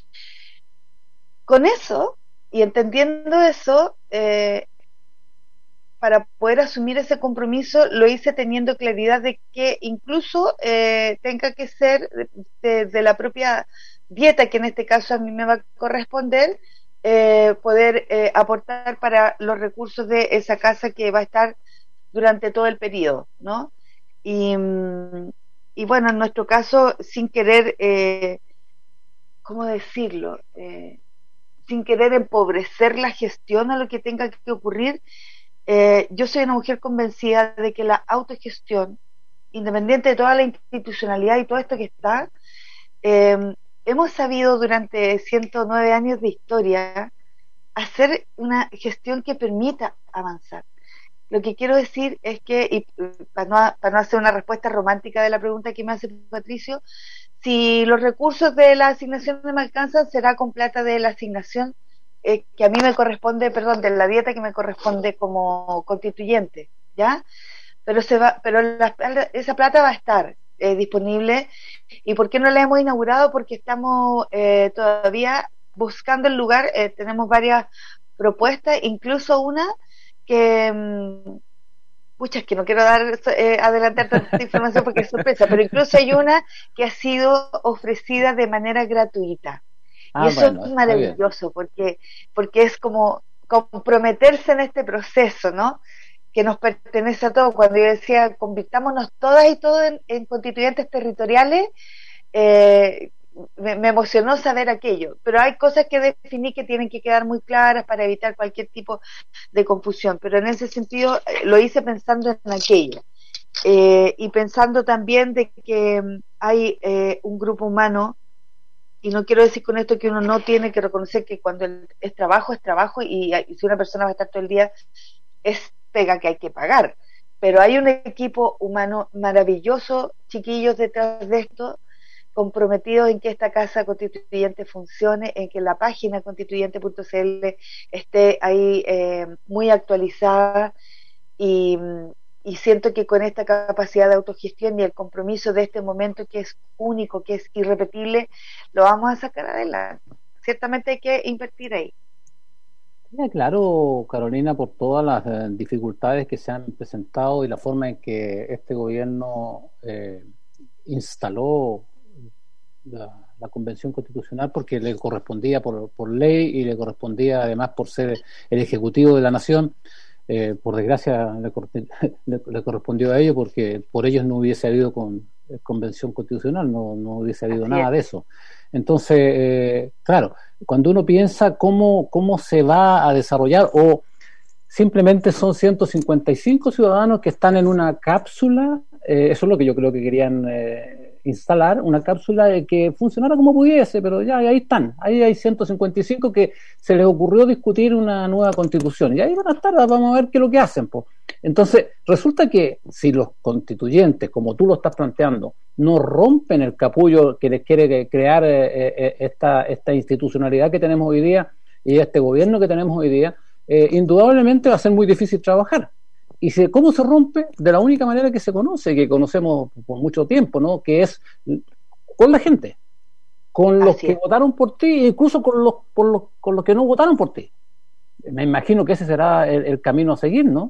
Con eso, y entendiendo eso, eh, para poder asumir ese compromiso, lo hice teniendo claridad de que incluso eh, tenga que ser de, de la propia dieta, que en este caso a mí me va a corresponder, eh, poder eh, aportar para los recursos de esa casa que va a estar durante todo el periodo, ¿no? Y, y bueno, en nuestro caso, sin querer, eh, ¿cómo decirlo? Eh, sin querer empobrecer la gestión a lo que tenga que ocurrir, Eh, yo soy una mujer convencida de que la autogestión, independiente de toda la institucionalidad y todo esto que está, eh, hemos sabido durante ciento nueve años de historia hacer una gestión que permita avanzar. Lo que quiero decir es que, y para no, para no hacer una respuesta romántica de la pregunta que me hace Patricio, si los recursos de la asignación no me alcanzan, será con plata de la asignación Eh, que a mí me corresponde, perdón, de la dieta que me corresponde como constituyente, ¿ya? Pero se va, pero la, esa plata va a estar eh, disponible. ¿Y por qué no la hemos inaugurado? Porque estamos eh, todavía buscando el lugar, eh, tenemos varias propuestas, incluso una que, mmm, pucha, es que no quiero dar eh, adelantar tanta información porque es sorpresa, pero incluso hay una que ha sido ofrecida de manera gratuita. Ah, y eso bueno, es maravilloso porque, porque es como comprometerse en este proceso, ¿no? Que nos pertenece a todos. Cuando yo decía, convirtámonos todas y todos en, en constituyentes territoriales, eh, me, me emocionó saber aquello. Pero hay cosas que definí que tienen que quedar muy claras para evitar cualquier tipo de confusión. Pero en ese sentido eh, lo hice pensando en aquello. Eh, y pensando también de que hay eh, un grupo humano. Y no quiero decir con esto que uno no tiene que reconocer que cuando el, es trabajo, es trabajo, y, y si una persona va a estar todo el día, es pega que hay que pagar. Pero hay un equipo humano maravilloso, chiquillos detrás de esto, comprometidos en que esta casa constituyente funcione, en que la página constituyente punto c l esté ahí eh, muy actualizada, y Y siento que con esta capacidad de autogestión y el compromiso de este momento que es único, que es irrepetible, lo vamos a sacar adelante. Ciertamente hay que invertir ahí. Queda claro, Carolina, por todas las eh, dificultades que se han presentado y la forma en que este gobierno eh, instaló la, la Convención Constitucional, porque le correspondía por, por ley y le correspondía además por ser el Ejecutivo de la Nación. Eh, por desgracia le, le, le correspondió a ellos, porque por ellos no hubiese habido con, convención constitucional, no, no hubiese habido Así nada es. de eso. Entonces, eh, claro, cuando uno piensa cómo, cómo se va a desarrollar, o simplemente son ciento cincuenta y cinco ciudadanos que están en una cápsula, eh, eso es lo que yo creo que querían eh, instalar, una cápsula de que funcionara como pudiese, pero ya ahí están, ahí hay ciento cincuenta y cinco que se les ocurrió discutir una nueva constitución, y ahí van a estar, vamos a ver qué es lo que hacen, pues. Entonces, resulta que si los constituyentes, como tú lo estás planteando, no rompen el capullo que les quiere crear eh, eh, esta, esta institucionalidad que tenemos hoy día y este gobierno que tenemos hoy día, eh, indudablemente va a ser muy difícil trabajar. ¿Y se, cómo se rompe? De la única manera que se conoce, que conocemos por mucho tiempo, ¿no? Que es con la gente. con los Así que es. votaron por ti, incluso con los, por los, con los que no votaron por ti. Me imagino que ese será el, el camino a seguir, ¿no?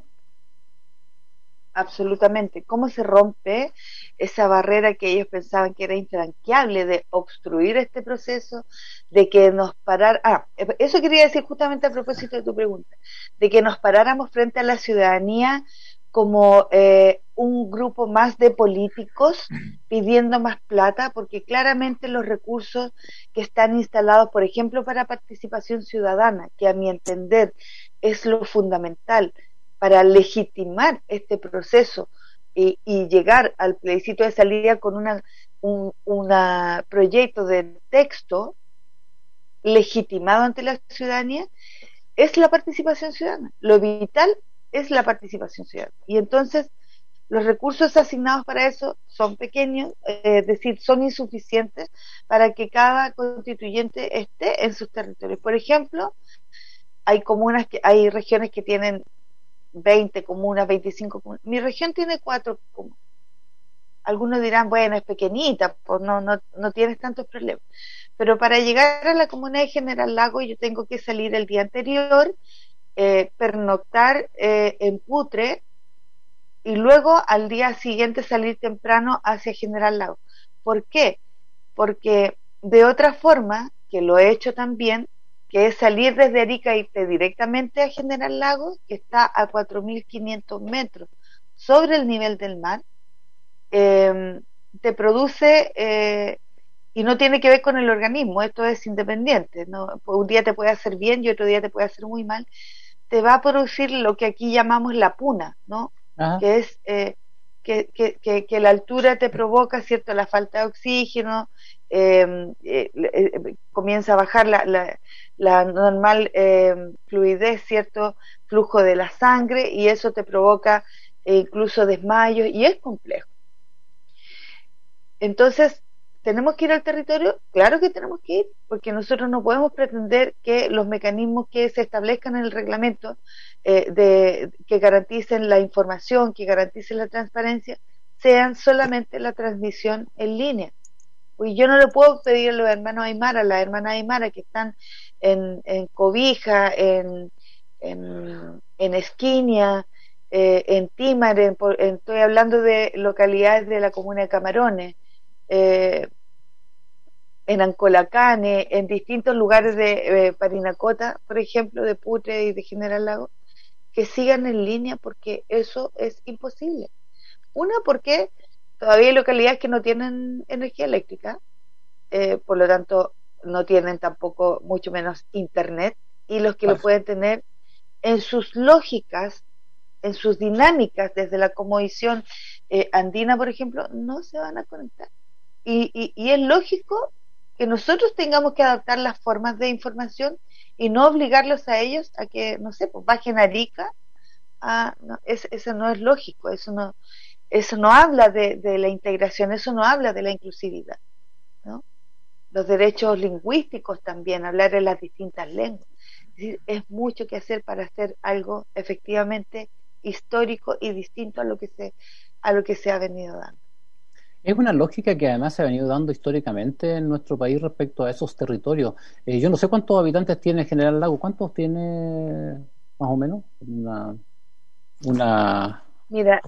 Absolutamente. ¿Cómo se rompe esa barrera que ellos pensaban que era infranqueable de obstruir este proceso, de que nos parar, ah, eso quería decir justamente a propósito de tu pregunta, de que nos paráramos frente a la ciudadanía como eh, un grupo más de políticos pidiendo más plata, porque claramente los recursos que están instalados, por ejemplo, para participación ciudadana, que a mi entender es lo fundamental para legitimar este proceso y, y llegar al plebiscito de salida con una, un una proyecto de texto legitimado ante la ciudadanía, es la participación ciudadana. Lo vital es la participación ciudadana. Y entonces los recursos asignados para eso son pequeños, eh, es decir, son insuficientes para que cada constituyente esté en sus territorios. Por ejemplo, hay comunas que, hay regiones que tienen veinte comunas, veinticinco comunas. Mi región tiene cuatro comunas. Algunos dirán, bueno, es pequeñita, pues no, no, no tienes tantos problemas. Pero para llegar a la comuna de General Lago yo tengo que salir el día anterior, eh, pernoctar eh, en Putre y luego al día siguiente salir temprano hacia General Lago. ¿Por qué? Porque de otra forma, que lo he hecho también, que es salir desde Arica e irte directamente a General Lago, que está a cuatro mil quinientos metros sobre el nivel del mar, eh, te produce, eh, y no tiene que ver con el organismo, esto es independiente, ¿no? Un día te puede hacer bien y otro día te puede hacer muy mal, te va a producir lo que aquí llamamos la puna, ¿no? Ajá. Que es eh, que, que, que, que la altura te provoca, ¿cierto?, la falta de oxígeno, eh, eh, eh, comienza a bajar la, la, la normal eh, fluidez, ¿cierto?, flujo de la sangre, y eso te provoca eh, incluso desmayos, y es complejo. Entonces, ¿tenemos que ir al territorio? Claro que tenemos que ir, porque nosotros no podemos pretender que los mecanismos que se establezcan en el reglamento eh, de, que garanticen la información, que garanticen la transparencia, sean solamente la transmisión en línea. Pues yo no le puedo pedir a los hermanos Aymara, a las hermanas Aymara que están en, en Cobija, en, en, en Esquinia, eh, en Tímar, en, en, estoy hablando de localidades de la comuna de Camarones, eh, en Ancolacane, en distintos lugares de eh, Parinacota, por ejemplo, de Putre y de General Lago, que sigan en línea, porque eso es imposible. Una, porque todavía hay localidades que no tienen energía eléctrica, eh, por lo tanto no tienen tampoco, mucho menos, internet, y los que lo pueden tener en sus lógicas, en sus dinámicas, desde la cosmovisión eh, andina, por ejemplo, no se van a conectar. Y, y, y es lógico que nosotros tengamos que adaptar las formas de información y no obligarlos a ellos a que, no sé, pues bajen a Arica. A, no, es, eso no es lógico, eso no, eso no habla de, de la integración, eso no habla de la inclusividad, ¿no? Los derechos lingüísticos también, hablar en las distintas lenguas. Es decir, es mucho que hacer para hacer algo efectivamente histórico y distinto a lo que se, a lo que se ha venido dando. Es una lógica que además se ha venido dando históricamente en nuestro país respecto a esos territorios. Eh, yo no sé cuántos habitantes tiene General Lago, ¿cuántos tiene más o menos? Una, una... Mira,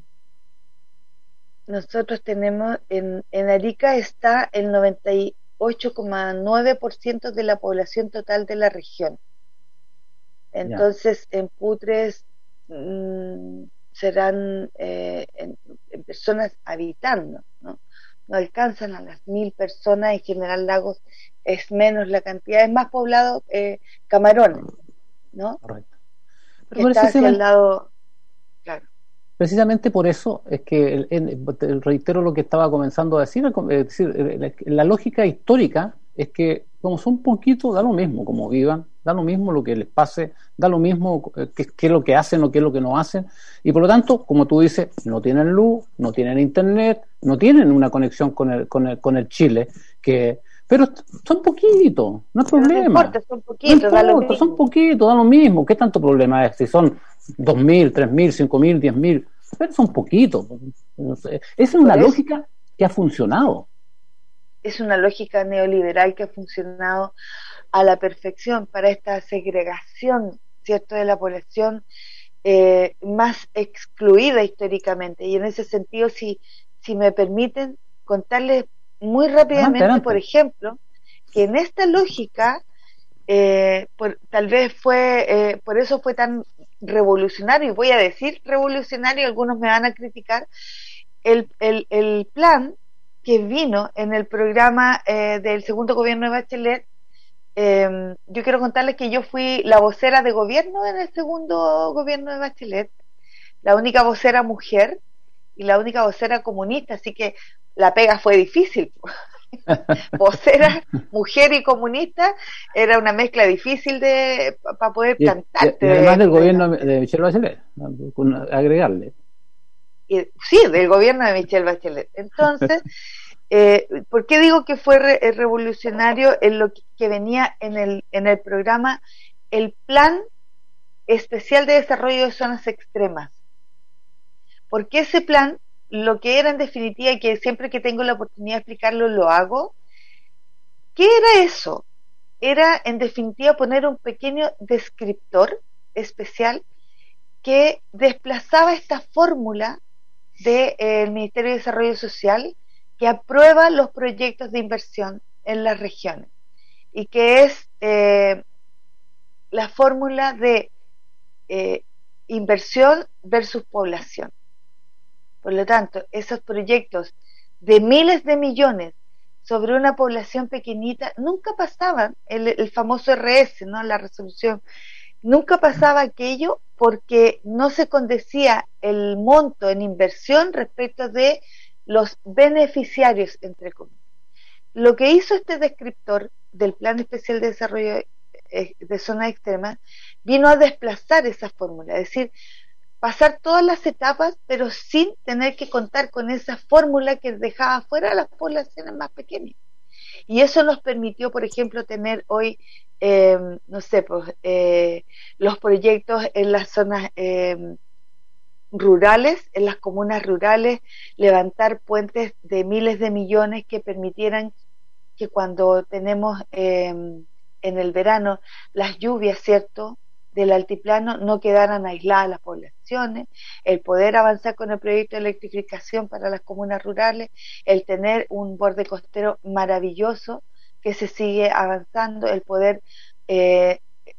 nosotros tenemos, en, en Arica está el noventa y ocho coma nueve por ciento de la población total de la región. Entonces, ya. En Putres mmm, serán eh, en, en personas habitando, ¿no? No alcanzan a las mil personas. En General Lagos es menos la cantidad, es más poblado eh, Camarones, ¿no? Correcto. Pero está hacia el lado, claro. Precisamente por eso es que el, el, reitero lo que estaba comenzando a decir, es decir, la lógica histórica es que como son poquitos, da lo mismo como vivan, da lo mismo lo que les pase, da lo mismo qué, qué es lo que hacen o qué es lo que no hacen, y por lo tanto, como tú dices, no tienen luz, no tienen internet, no tienen una conexión con el, con el, con el Chile, que pero son poquitos, no hay problema. No importa, son poquitos, no importa, da lo mismo. Son poquitos, da lo mismo. ¿Qué tanto problema es? Si son dos mil, tres mil, cinco mil, diez mil, pero son poquitos. No sé. Esa es una lógica que ha funcionado. es una lógica neoliberal que ha funcionado a la perfección para esta segregación, ¿cierto?, de la población eh, más excluida históricamente. Y en ese sentido, si, si me permiten contarles muy rápidamente, adelante, adelante. Por ejemplo, que en esta lógica, eh, por, tal vez fue, eh, por eso fue tan revolucionario, y voy a decir revolucionario, algunos me van a criticar, el, el, el plan que vino en el programa eh, del segundo gobierno de Bachelet. Eh, yo quiero contarles que yo fui la vocera de gobierno en el segundo gobierno de Bachelet, la única vocera mujer y la única vocera comunista, así que la pega fue difícil. Vocera, mujer y comunista, era una mezcla difícil de para poder y, cantarte. Y, y además de, del gobierno de, de Michelle Bachelet, agregarle. Y, sí, del gobierno de Michelle Bachelet. Entonces, eh, ¿por qué digo que fue re, revolucionario en lo que, que venía en el, en el programa el Plan Especial de Desarrollo de Zonas Extremas? Porque ese plan, lo que era en definitiva, y que siempre que tengo la oportunidad de explicarlo lo hago, ¿qué era eso? Era en definitiva poner un pequeño descriptor especial que desplazaba esta fórmula del eh, Ministerio de Desarrollo Social que aprueba los proyectos de inversión en las regiones y que es eh, la fórmula de eh, inversión versus población. Por lo tanto, esos proyectos de miles de millones sobre una población pequeñita nunca pasaban, el, el famoso R S, ¿no?, la resolución, nunca pasaba aquello porque no se condecía el monto en inversión respecto de los beneficiarios, entre comillas. Lo que hizo este descriptor del Plan Especial de Desarrollo de Zonas Extremas vino a desplazar esa fórmula, es decir, pasar todas las etapas, pero sin tener que contar con esa fórmula que dejaba fuera a las poblaciones más pequeñas. Y eso nos permitió, por ejemplo, tener hoy, eh, no sé, pues, eh, los proyectos en las zonas eh, rurales, en las comunas rurales, levantar puentes de miles de millones que permitieran que cuando tenemos eh, en el verano las lluvias, ¿cierto?, del altiplano, no quedaran aisladas las poblaciones, el poder avanzar con el proyecto de electrificación para las comunas rurales, el tener un borde costero maravilloso que se sigue avanzando, el poder eh,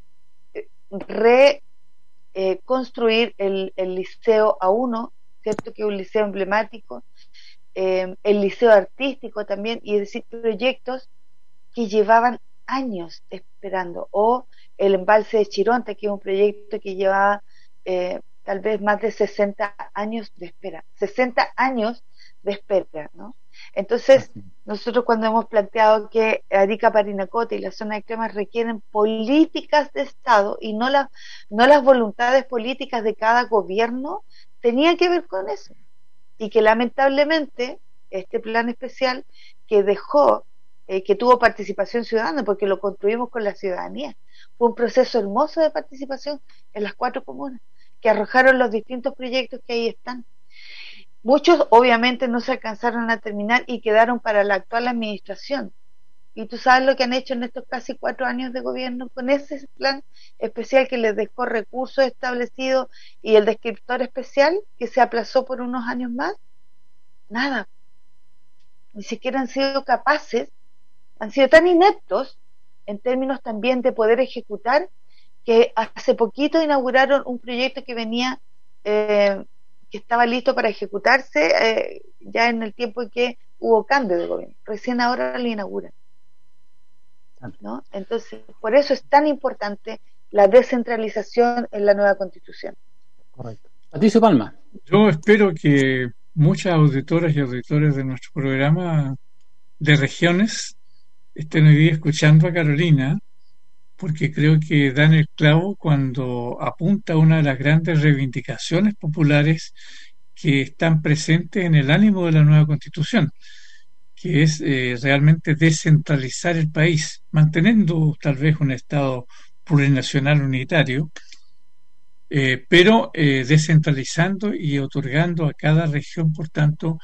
reconstruir eh, el, el liceo A uno, cierto que es un liceo emblemático, eh, el liceo artístico también, y es decir, proyectos que llevaban años esperando, o el embalse de Chironte, que es un proyecto que llevaba eh, tal vez más de sesenta años de espera, sesenta años de espera, ¿no? Entonces, nosotros cuando hemos planteado que Arica, Parinacota y las zonas extremas requieren políticas de Estado y no, la, no las voluntades políticas de cada gobierno, tenía que ver con eso. Y que lamentablemente este plan especial que dejó, eh, que tuvo participación ciudadana, porque lo construimos con la ciudadanía, fue un proceso hermoso de participación en las cuatro comunas, que arrojaron los distintos proyectos que ahí están. Muchos obviamente no se alcanzaron a terminar y quedaron para la actual administración. Y tú sabes lo que han hecho en estos casi cuatro años de gobierno con ese plan especial que les dejó recursos establecidos y el descriptor especial que se aplazó por unos años más. Nada. Ni siquiera han sido capaces, han sido tan ineptos en términos también de poder ejecutar, que hace poquito inauguraron un proyecto que venía, eh, que estaba listo para ejecutarse eh, ya en el tiempo en que hubo cambio de gobierno. Recién ahora lo inauguran, ¿no? Entonces, por eso es tan importante la descentralización en la nueva Constitución. Correcto. Patricio Palma. Yo espero que muchas auditoras y auditores de nuestro programa de regiones estén hoy día escuchando a Carolina, porque creo que dan el clavo cuando apunta a una de las grandes reivindicaciones populares que están presentes en el ánimo de la nueva Constitución, que es eh, realmente descentralizar el país, manteniendo tal vez un Estado plurinacional unitario, eh, pero eh, descentralizando y otorgando a cada región, por tanto,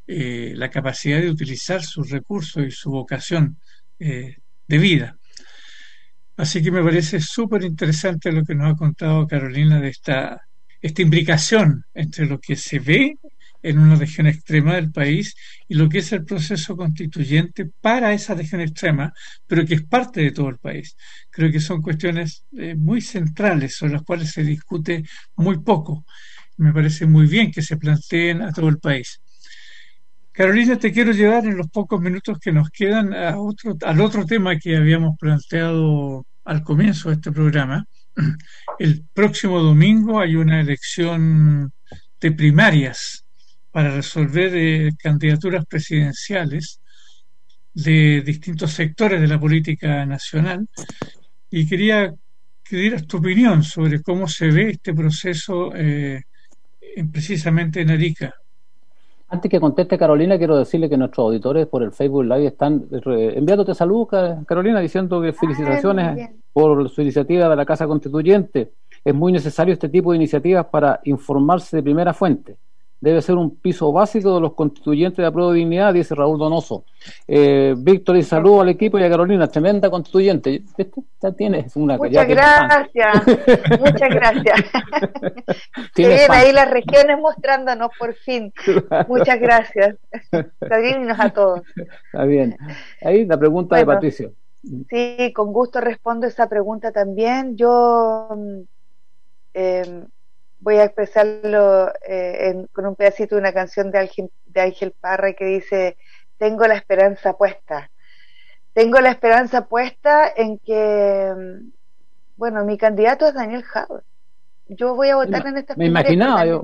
eh, la capacidad de utilizar sus recursos y su vocación eh, de vida. Así que me parece súper interesante lo que nos ha contado Carolina de esta, esta imbricación entre lo que se ve en una región extrema del país y lo que es el proceso constituyente para esa región extrema, pero que es parte de todo el país. Creo que son cuestiones eh, muy centrales sobre las cuales se discute muy poco. Me parece muy bien que se planteen a todo el país. Carolina, te quiero llevar en los pocos minutos que nos quedan a otro, al otro tema que habíamos planteado al comienzo de este programa. El próximo domingo hay una elección de primarias para resolver eh, candidaturas presidenciales de distintos sectores de la política nacional, y quería que dieras tu opinión sobre cómo se ve este proceso eh, en, precisamente en Arica. Antes que conteste Carolina, quiero decirle que nuestros auditores por el Facebook Live están eh, enviándote saludos, Carolina, diciendo que felicitaciones Ay, por su iniciativa de la Casa Constituyente. Es muy necesario este tipo de iniciativas para informarse de primera fuente. Debe ser un piso básico de los constituyentes de Apruebo Dignidad, dice Raúl Donoso. Eh, Víctor, y saludo al equipo y a Carolina, tremenda constituyente. ¿Viste? Ya tienes una... Muchas gracias, muchas gracias. Que bien, ahí las regiones mostrándonos por fin. Muchas gracias. Saludos a todos. Está bien. Ahí la pregunta bueno, de Patricio. Sí, con gusto respondo esa pregunta también. Yo... Eh, voy a expresarlo eh, en, con un pedacito de una canción de Ángel, de Ángel Parra que dice: tengo la esperanza puesta. Tengo la esperanza puesta en que, bueno, mi candidato es Daniel Jadwe. Yo voy a votar me, en esta Me imaginaba yo.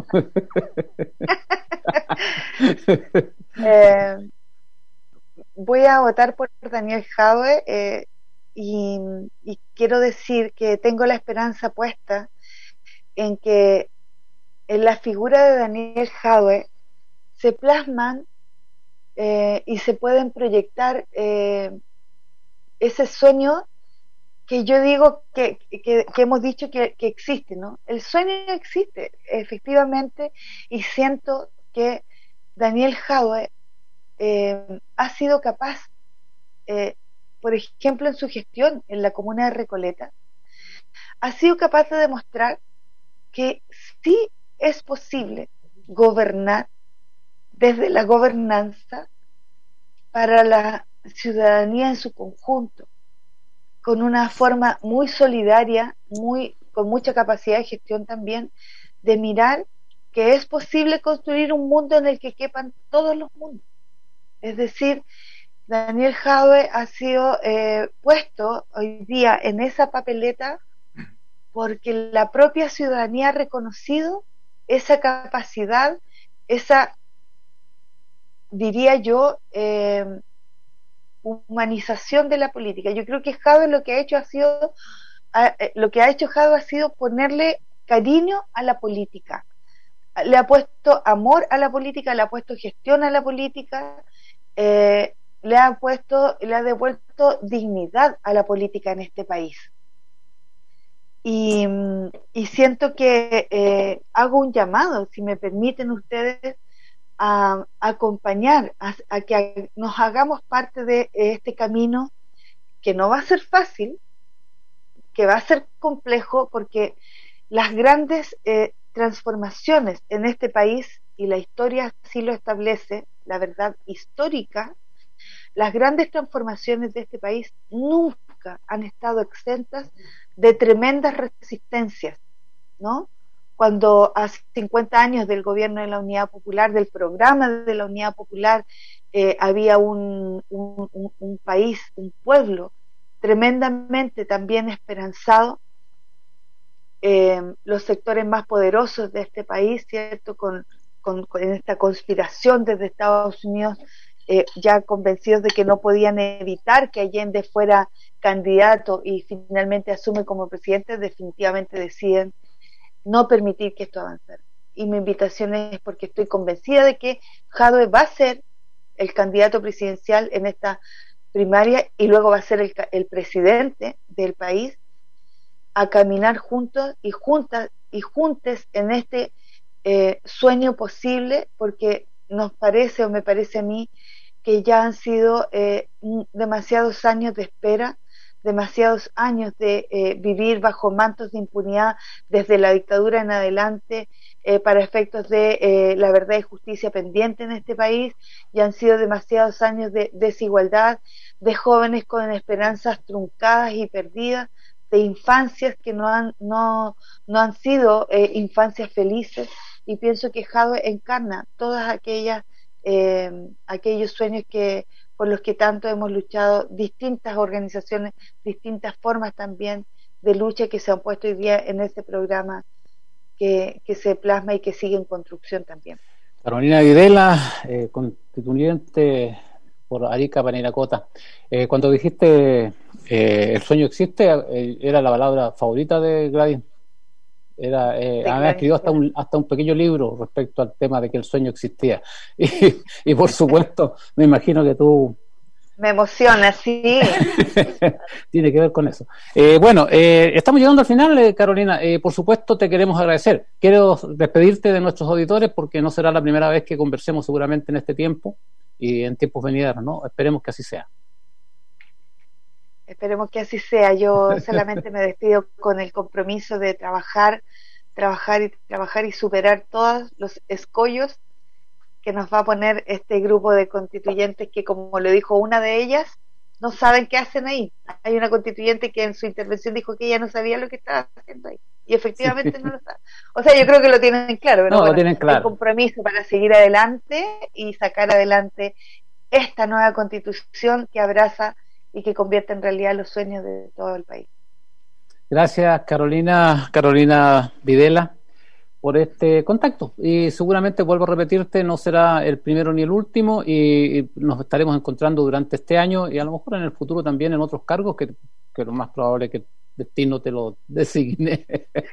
eh, voy a votar por Daniel Jadwe eh, y, y quiero decir que tengo la esperanza puesta en que en la figura de Daniel Jadwe se plasman eh, y se pueden proyectar eh, ese sueño que yo digo que, que, que hemos dicho que, que existe, ¿no? El sueño existe, efectivamente, y siento que Daniel Jadwe eh, ha sido capaz, eh, por ejemplo, en su gestión en la comuna de Recoleta, ha sido capaz de demostrar que sí es posible gobernar desde la gobernanza para la ciudadanía en su conjunto, con una forma muy solidaria, muy, con mucha capacidad de gestión también, de mirar que es posible construir un mundo en el que quepan todos los mundos. Es decir, Daniel Jadwe ha sido eh, puesto hoy día en esa papeleta porque la propia ciudadanía ha reconocido esa capacidad, esa, diría yo, eh, humanización de la política. Yo creo que Jadwe lo que ha hecho ha sido, eh, lo que ha hecho Jadwe ha sido ponerle cariño a la política. Le ha puesto amor a la política, le ha puesto gestión a la política, eh, le ha puesto, le ha devuelto dignidad a la política en este país. Y, y siento que eh, hago un llamado, si me permiten ustedes, a, a acompañar, a, a que nos hagamos parte de este camino, que no va a ser fácil, que va a ser complejo, porque las grandes eh, transformaciones en este país, y la historia así lo establece, la verdad histórica, las grandes transformaciones de este país nunca han estado exentas de tremendas resistencias, ¿no? Cuando hace cincuenta años del gobierno de la Unidad Popular, del programa de la Unidad Popular, eh, había un, un, un, un país, un pueblo tremendamente también esperanzado, eh, los sectores más poderosos de este país, ¿cierto? Con, con, con esta conspiración desde Estados Unidos, Eh, ya convencidos de que no podían evitar que Allende fuera candidato y finalmente asume como presidente, definitivamente deciden no permitir que esto avance. Y mi invitación es porque estoy convencida de que Jadwe va a ser el candidato presidencial en esta primaria y luego va a ser el, el presidente del país, a caminar juntos y juntas y juntes en este eh, sueño posible, porque nos parece, o me parece a mí, que ya han sido eh, demasiados años de espera, demasiados años de eh, vivir bajo mantos de impunidad desde la dictadura en adelante, eh, para efectos de eh, la verdad y justicia pendiente en este país, y han sido demasiados años de desigualdad, de jóvenes con esperanzas truncadas y perdidas, de infancias que no han, no, no han sido eh, infancias felices, y pienso que Jadwe encarna todas aquellas eh, aquellos sueños que por los que tanto hemos luchado distintas organizaciones, distintas formas también de lucha que se han puesto hoy día en este programa que, que se plasma y que sigue en construcción también. Carolina Videla, eh, constituyente por Arica, Parinacota. Eh, cuando dijiste eh, el sueño existe, eh, era la palabra favorita de Gladys. Era, eh, sí, además escribió hasta un, hasta un pequeño libro respecto al tema de que el sueño existía. Y, y por supuesto, me imagino que tú... Me emociona, sí. Tiene que ver con eso. Eh, bueno, eh, estamos llegando al final, eh, Carolina. Eh, por supuesto, te queremos agradecer. Quiero despedirte de nuestros auditores porque no será la primera vez que conversemos seguramente en este tiempo y en tiempos venideros, ¿no? Esperemos que así sea. Esperemos que así sea. Yo solamente me despido con el compromiso de trabajar, trabajar y trabajar y superar todos los escollos que nos va a poner este grupo de constituyentes que, como lo dijo una de ellas, no saben qué hacen ahí. Hay una constituyente que en su intervención dijo que ella no sabía lo que estaba haciendo ahí. Y efectivamente no lo sabe. O sea, yo creo que lo tienen claro, pero no, bueno, lo tienen claro. El compromiso para seguir adelante y sacar adelante esta nueva constitución que abraza y que convierte en realidad los sueños de todo el país. Gracias, Carolina, Carolina Videla, por este contacto. Y seguramente, vuelvo a repetirte, no será el primero ni el último, y, y nos estaremos encontrando durante este año y a lo mejor en el futuro también en otros cargos que, que lo más probable es que el destino te lo designe.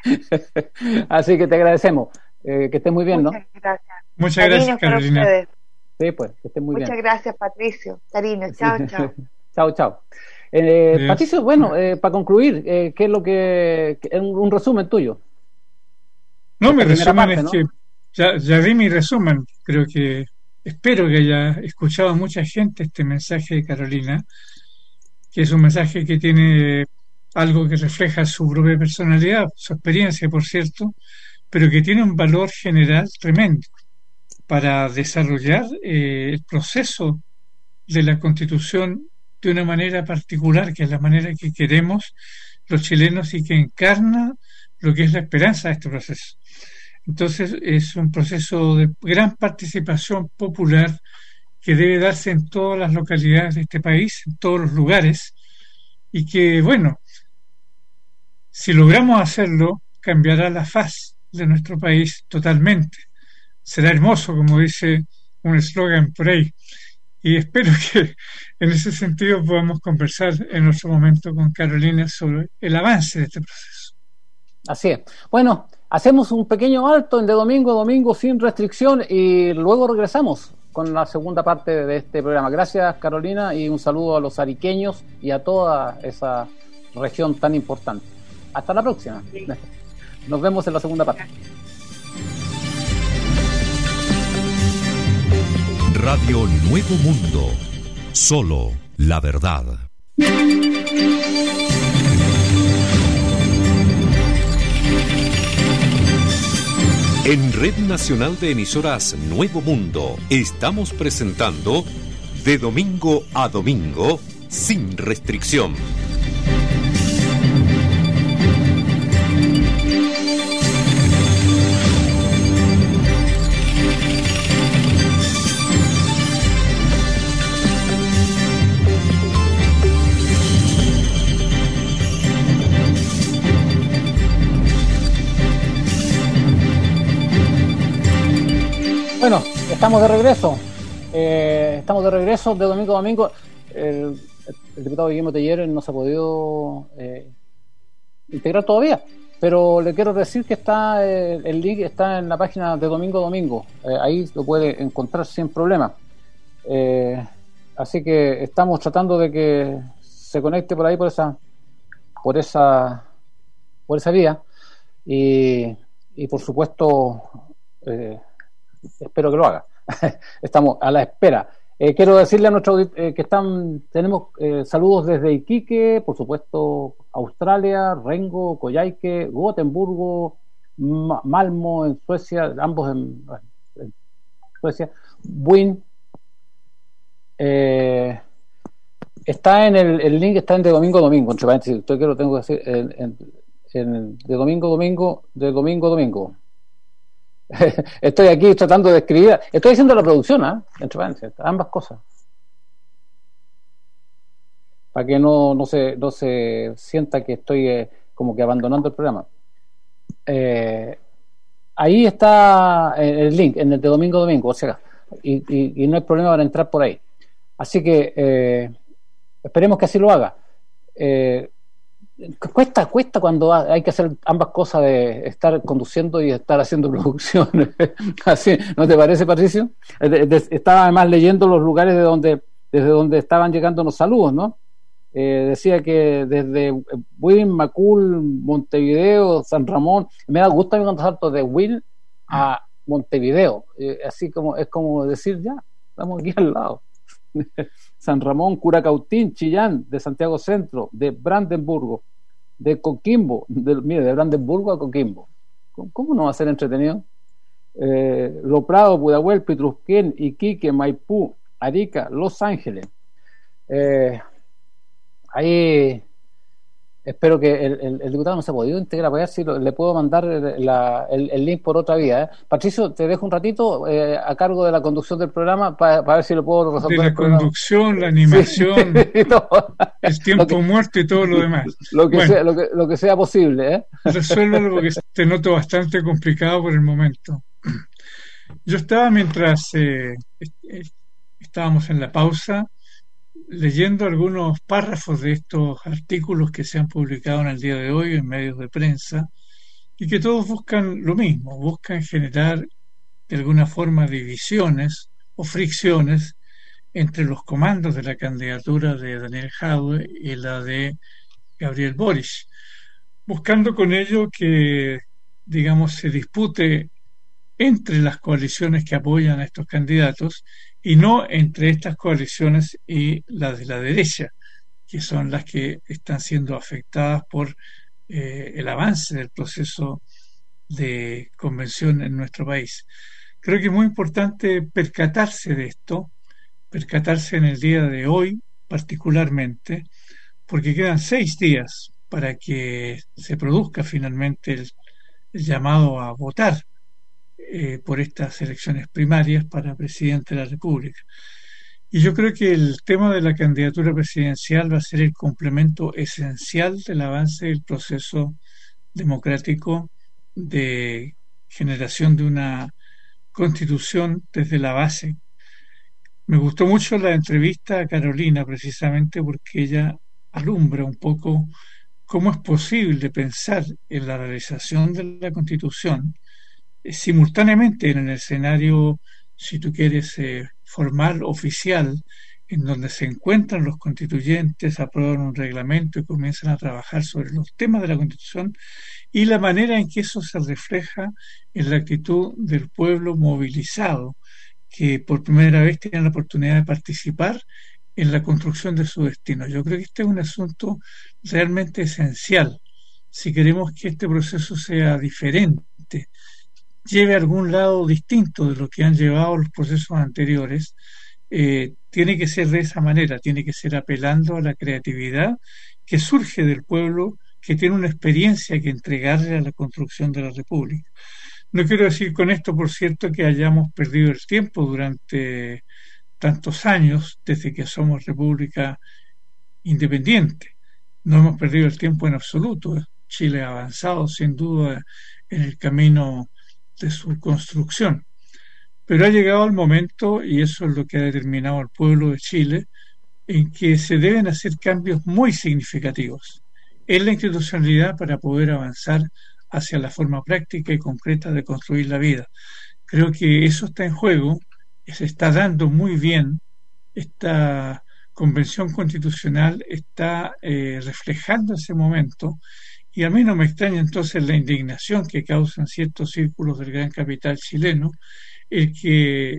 Así que te agradecemos. Eh, que estés muy bien, Muchas ¿no? Gracias. Muchas gracias, Carolina. Sí, pues, que estés muy Muchas bien. Muchas gracias, Patricio. Cariño, chao, chao. Chao, chao. Eh, Patricio, bueno, eh, para concluir, eh, ¿qué es lo que, que un, un resumen tuyo? No, mi resumen parte, es ¿no? que ya, ya di mi resumen. Creo que espero que haya escuchado mucha gente este mensaje de Carolina, que es un mensaje que tiene algo que refleja su propia personalidad, su experiencia, por cierto, pero que tiene un valor general tremendo para desarrollar eh, el proceso de la Constitución de una manera particular, que es la manera que queremos los chilenos y que encarna lo que es la esperanza de este proceso. Entonces es un proceso de gran participación popular que debe darse en todas las localidades de este país, en todos los lugares, y que, bueno, si logramos hacerlo, cambiará la faz de nuestro país totalmente. Será hermoso, como dice un eslogan por ahí. Y espero que en ese sentido podamos conversar en otro momento con Carolina sobre el avance de este proceso. Así es. Bueno, hacemos un pequeño alto en de domingo a domingo sin restricción y luego regresamos con la segunda parte de este programa. Gracias, Carolina, y un saludo a los ariqueños y a toda esa región tan importante. Hasta la próxima. Sí. Nos vemos en la segunda parte. Radio Nuevo Mundo. Solo la verdad. En Red Nacional de Emisoras Nuevo Mundo estamos presentando De Domingo a Domingo sin restricción. Bueno, estamos de regreso. Eh, estamos de regreso de domingo a domingo. El, el diputado Guillermo Teller no se ha podido eh, integrar todavía, pero le quiero decir que está eh, el link está en la página de domingo a domingo. Eh, ahí lo puede encontrar sin problema. Eh, así que estamos tratando de que se conecte por ahí por esa, por esa, por esa vía y, y por supuesto. Eh, Espero que lo haga. estamos a la espera. Eh, quiero decirle a nuestros eh, que están, tenemos eh, saludos desde Iquique, por supuesto, Australia, Rengo, Coyhaique, Gotemburgo, Ma- Malmo en Suecia, ambos en, en Suecia, Buin. Eh, está en el, el link, está en de domingo a domingo, entre paréntesis, esto que lo tengo que decir, en, en, en de domingo a domingo, de domingo a domingo. Estoy aquí tratando de escribir, estoy haciendo la producción, ¿eh? Entre paréntesis, ambas cosas, para que no, no se no se sienta que estoy eh, como que abandonando el programa. Eh, ahí está el link, en el de domingo a domingo, o sea, y, y, y no hay problema para entrar por ahí. Así que eh, esperemos que así lo haga. Eh, cuesta cuesta cuando hay que hacer ambas cosas, de estar conduciendo y estar haciendo producción. Así, ¿no te parece, Patricio? Estaba además leyendo los lugares de donde desde donde estaban llegando los saludos, ¿no? Eh, decía que desde Buin, Macul, Montevideo, San Ramón. Me da gusto cuando salto de Buin a Montevideo, eh, así como es como decir, ya estamos aquí al lado. San Ramón, Curacautín, Chillán, de Santiago Centro, de Brandenburgo, de Coquimbo, de, mire, de Brandenburgo a Coquimbo. ¿Cómo, cómo no va a ser entretenido? Eh, Lo Prado, Pudahuel, Pitrusquén, Iquique, Maipú, Arica, Los Ángeles. Eh, ahí espero que el, el, el diputado no se ha podido integrar, para ver si lo, le puedo mandar la, el, el link por otra vía. ¿eh? Patricio, te dejo un ratito eh, a cargo de la conducción del programa para, para ver si lo puedo resolver. De la conducción, la animación, sí. No. El tiempo que, muerto y todo lo demás. Lo que, bueno, sea, lo que, lo que sea posible. ¿eh? Resuélvelo porque te noto bastante complicado por el momento. Yo estaba mientras eh, estábamos en la pausa leyendo algunos párrafos de estos artículos que se han publicado en el día de hoy en medios de prensa y que todos buscan lo mismo, buscan generar de alguna forma divisiones o fricciones entre los comandos de la candidatura de Daniel Jadwe y la de Gabriel Boric, buscando con ello que, digamos, se dispute entre las coaliciones que apoyan a estos candidatos y no entre estas coaliciones y las de la derecha, que son las que están siendo afectadas por eh, el avance del proceso de convención en nuestro país. Creo que es muy importante percatarse de esto, percatarse en el día de hoy particularmente, porque quedan seis días para que se produzca finalmente el, el llamado a votar Eh, por estas elecciones primarias para presidente de la República. Y yo creo que el tema de la candidatura presidencial va a ser el complemento esencial del avance del proceso democrático de generación de una constitución desde la base. Me gustó mucho la entrevista a Carolina precisamente porque ella alumbra un poco cómo es posible pensar en la realización de la constitución simultáneamente en el escenario, si tú quieres, eh, formal, oficial, en donde se encuentran los constituyentes, aprueban un reglamento y comienzan a trabajar sobre los temas de la Constitución y la manera en que eso se refleja en la actitud del pueblo movilizado, que por primera vez tiene la oportunidad de participar en la construcción de su destino. Yo creo que este es un asunto realmente esencial. Si queremos que este proceso sea diferente, lleve a algún lado distinto de lo que han llevado los procesos anteriores, eh, tiene que ser de esa manera, tiene que ser apelando a la creatividad que surge del pueblo, que tiene una experiencia que entregarle a la construcción de la República. No quiero decir con esto, por cierto, que hayamos perdido el tiempo durante tantos años desde que somos República independiente. No hemos perdido el tiempo en absoluto. Chile ha avanzado sin duda en el camino de su construcción, pero ha llegado el momento, y eso es lo que ha determinado el pueblo de Chile, en que se deben hacer cambios muy significativos en la institucionalidad para poder avanzar hacia la forma práctica y concreta de construir la vida. Creo que eso está en juego, se está dando muy bien. Esta convención constitucional está eh, reflejando ese momento. Y a mí no me extraña entonces la indignación que causan ciertos círculos del gran capital chileno, el que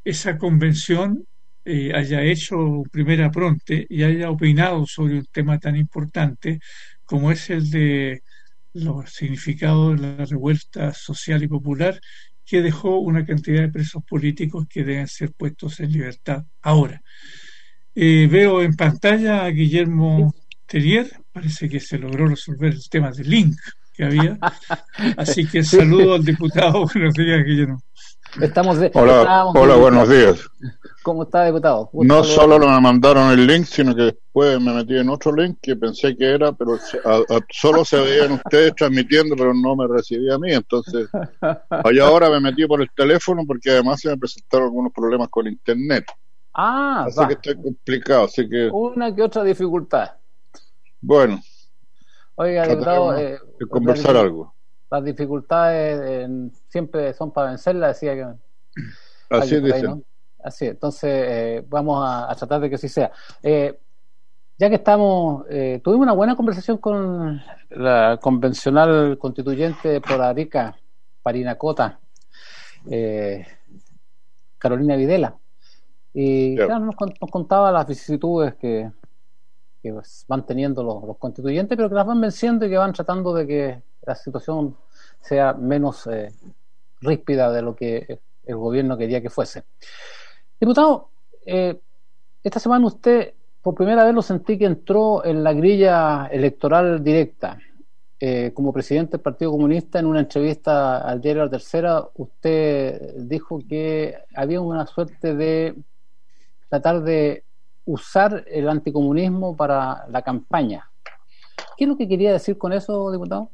esa convención eh, haya hecho un primer apronte y haya opinado sobre un tema tan importante como es el de los significados de la revuelta social y popular, que dejó una cantidad de presos políticos que deben ser puestos en libertad ahora. Eh, veo en pantalla a Guillermo Terrier, parece que se logró resolver el tema del link que había, así que Sí. saludo al diputado. Buenos días, Guillermo. Estamos de, Hola, estábamos hola, de- buenos días. ¿Cómo está, diputado? Gusto No saludarlo. solo me mandaron el link, sino que después me metí en otro link que pensé que era, pero se- a- a- solo se veían ustedes transmitiendo, pero no me recibía a mí. Entonces, y ahora me metí por el teléfono porque además se me presentaron algunos problemas con internet. Ah, Así va. que está complicado. Así que, Una que otra dificultad. bueno, Oiga, diputado, trataremos eh, de conversar las, algo. las dificultades eh, siempre son para vencerlas, decía que Así alguien por ahí, dicen. ¿no? Así, entonces eh, vamos a, a tratar de que así sea. Eh, ya que estamos, eh, tuvimos una buena conversación con la convencional constituyente por Arica, Parinacota, eh, Carolina Videla, y Ya. claro, nos, con- nos contaba las vicisitudes que, que pues, van teniendo los, los constituyentes, pero que las van venciendo y que van tratando de que la situación sea menos eh, ríspida de lo que el gobierno quería que fuese. Diputado, eh, esta semana usted por primera vez lo sentí que entró en la grilla electoral directa. Eh, como presidente del Partido Comunista, en una entrevista al diario La Tercera, usted dijo que había una suerte de tratar de usar el anticomunismo para la campaña. ¿Qué es lo que quería decir con eso, diputado?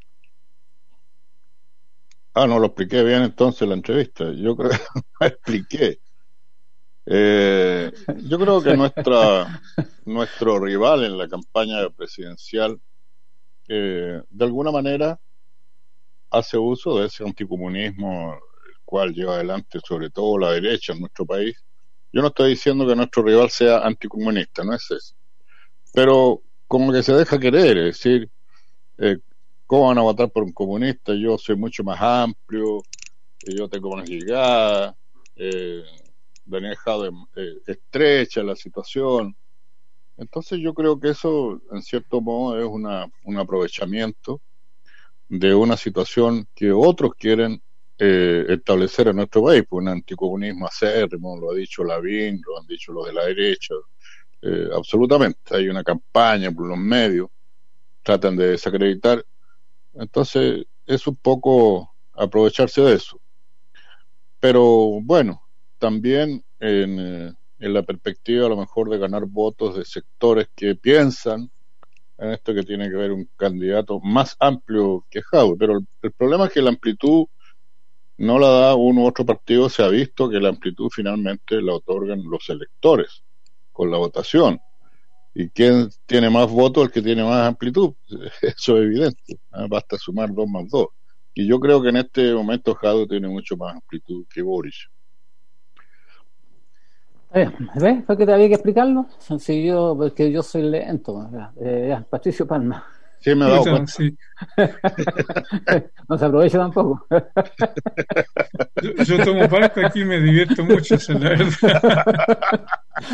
Ah, no lo expliqué bien entonces en la entrevista. Yo creo que no expliqué. Eh, yo creo que nuestra nuestro rival en la campaña presidencial eh, de alguna manera hace uso de ese anticomunismo el cual lleva adelante sobre todo la derecha en nuestro país. Yo no estoy diciendo que nuestro rival sea anticomunista, no es eso, pero como que se deja querer, es decir, eh, ¿cómo van a votar por un comunista? Yo soy mucho más amplio, eh, yo tengo más llegada, eh, Daniel Jadwe eh, estrecha la situación. Entonces yo creo que eso en cierto modo es una, un aprovechamiento de una situación que otros quieren eh, establecer en nuestro país, pues un anticomunismo acérrimo, lo ha dicho Lavín, lo han dicho los de la derecha, eh, absolutamente, hay una campaña por los medios, tratan de desacreditar, entonces es un poco aprovecharse de eso. Pero bueno, también en, eh, en la perspectiva a lo mejor de ganar votos de sectores que piensan en esto, que tiene que haber un candidato más amplio que Jadwe, pero el, el problema es que la amplitud no la da uno u otro partido. Se ha visto que la amplitud finalmente la otorgan los electores con la votación, y quién tiene más votos, el que tiene más amplitud. Eso es evidente, ¿eh? Basta sumar dos más dos, y yo creo que en este momento Jadwe tiene mucho más amplitud que Boric. Eh, ¿Ves? Fue que te había que explicarlo. Si yo, porque yo soy lento. Eh, ya, Patricio Palma. Sí, me he dado cuenta. Sí. No se aprovecha tampoco. Yo, yo tomo parte aquí y me divierto mucho, esa es la verdad.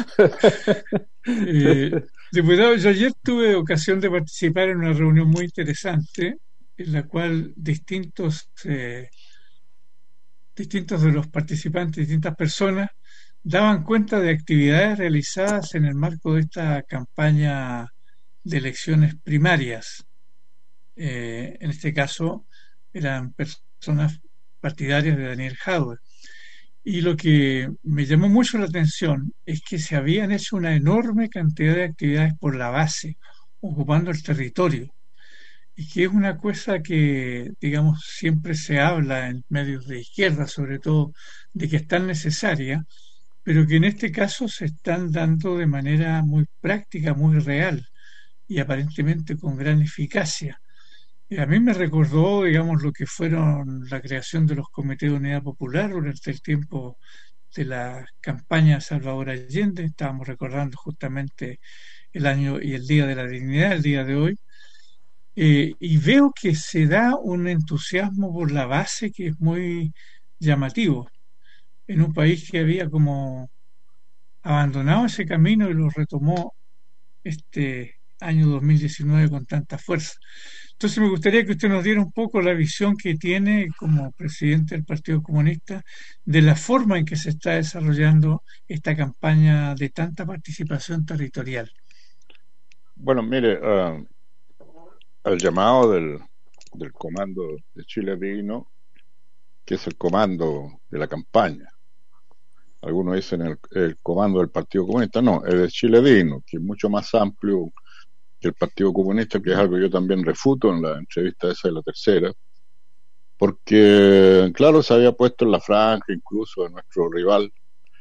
eh, diputado, yo ayer tuve ocasión de participar en una reunión muy interesante en la cual distintos eh, distintos de los participantes, distintas personas daban cuenta de actividades realizadas en el marco de esta campaña de elecciones primarias. Eh, en este caso eran personas partidarias de Daniel Jadwe. Y lo que me llamó mucho la atención es que se habían hecho una enorme cantidad de actividades por la base, ocupando el territorio. Y que es una cosa que, digamos, siempre se habla en medios de izquierda, sobre todo, de que es tan necesaria, pero que en este caso se están dando de manera muy práctica, muy real y aparentemente con gran eficacia. Y a mí me recordó, digamos, lo que fueron la creación de los comités de unidad popular durante el tiempo de la campaña Salvador Allende. Estábamos recordando justamente el año y el Día de la Dignidad, el día de hoy. Eh, y veo que se da un entusiasmo por la base que es muy llamativo. en un país que había como abandonado ese camino y lo retomó este año dos mil diecinueve con tanta fuerza. Entonces me gustaría que usted nos diera un poco la visión que tiene como presidente del Partido Comunista de la forma en que se está desarrollando esta campaña de tanta participación territorial. Bueno, mire, uh, al llamado del, del comando de Chile Digno, que es el comando de la campaña. Algunos dicen el, el comando del Partido Comunista, no, es de Chile Digno, que es mucho más amplio que el Partido Comunista, que es algo que yo también refuto en la entrevista esa de La Tercera, porque, claro, se había puesto en la franja incluso de nuestro rival,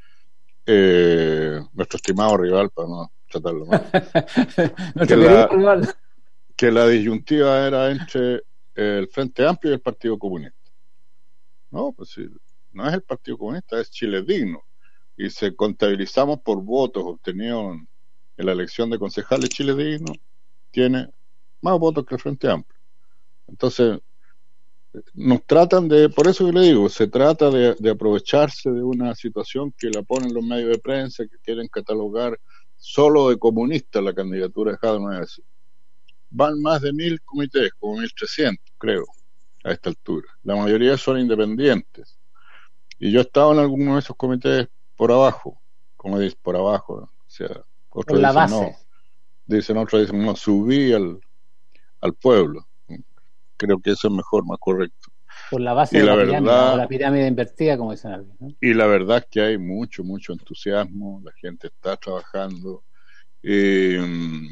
eh, nuestro estimado rival, para no tratarlo mal, que, la, que la disyuntiva era entre el Frente Amplio y el Partido Comunista. No, pues sí, no es el Partido Comunista, es Chile Digno. Y si contabilizamos por votos obtenidos en, en la elección de concejales, Chile Digno tiene más votos que el Frente Amplio. Entonces, nos tratan de, por eso que le digo, se trata de, de aprovecharse de una situación que la ponen los medios de prensa, que quieren catalogar solo de comunista la candidatura de Jadwe, no es así. Van más de mil comités, como mil trescientos, creo, a esta altura. La mayoría son independientes. Y yo he estado en alguno de esos comités por abajo, como dice, por abajo, ¿no? O sea, otros dicen base. no, dicen otros dicen no, subí al, al pueblo. Creo que eso es mejor, más correcto. Por la base y de la, la pirámide, verdad, o la pirámide invertida, como dicen alguien, ¿no? Y la verdad es que hay mucho, mucho entusiasmo, la gente está trabajando, eh,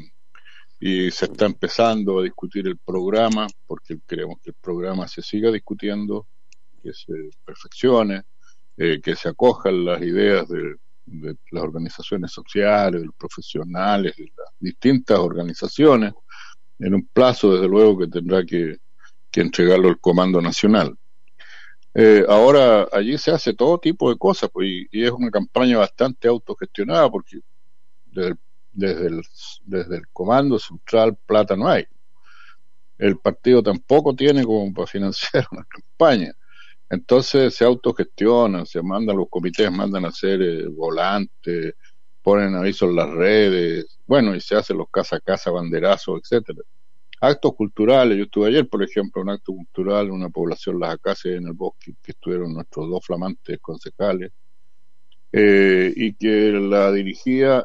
y se está empezando a discutir el programa, porque queremos que el programa se siga discutiendo, que se perfeccione, eh, que se acojan las ideas de, de las organizaciones sociales, de los profesionales, de las distintas organizaciones, en un plazo, desde luego, que tendrá que, que entregarlo el Comando Nacional. Eh, ahora, allí se hace todo tipo de cosas, pues, y, y es una campaña bastante autogestionada, porque desde el Desde el, desde el Comando Central plata no hay. El partido tampoco tiene como para financiar una campaña. Entonces se autogestionan, se mandan los comités, mandan a hacer eh, volantes, ponen avisos en las redes, bueno, y se hacen los casa a casa, banderazos, etcétera. Actos culturales, yo estuve ayer, por ejemplo, un acto cultural en una población, Las Acacias, en el bosque, que estuvieron nuestros dos flamantes concejales, eh, y que la dirigía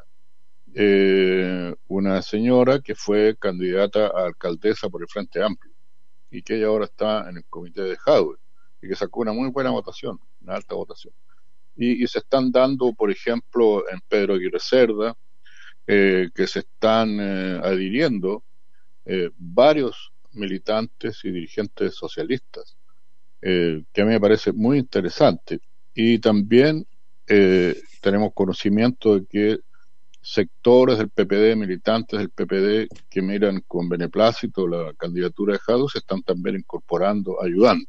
Eh, una señora que fue candidata a alcaldesa por el Frente Amplio y que ella ahora está en el comité de Jadwe y que sacó una muy buena votación, una alta votación. Y, y se están dando, por ejemplo, en Pedro Aguirre Cerda, eh, que se están eh, adhiriendo eh, varios militantes y dirigentes socialistas, eh, que a mí me parece muy interesante. Y también eh, tenemos conocimiento de que sectores del P P D, militantes del P P D que miran con beneplácito la candidatura de Jadwe se están también incorporando, ayudando.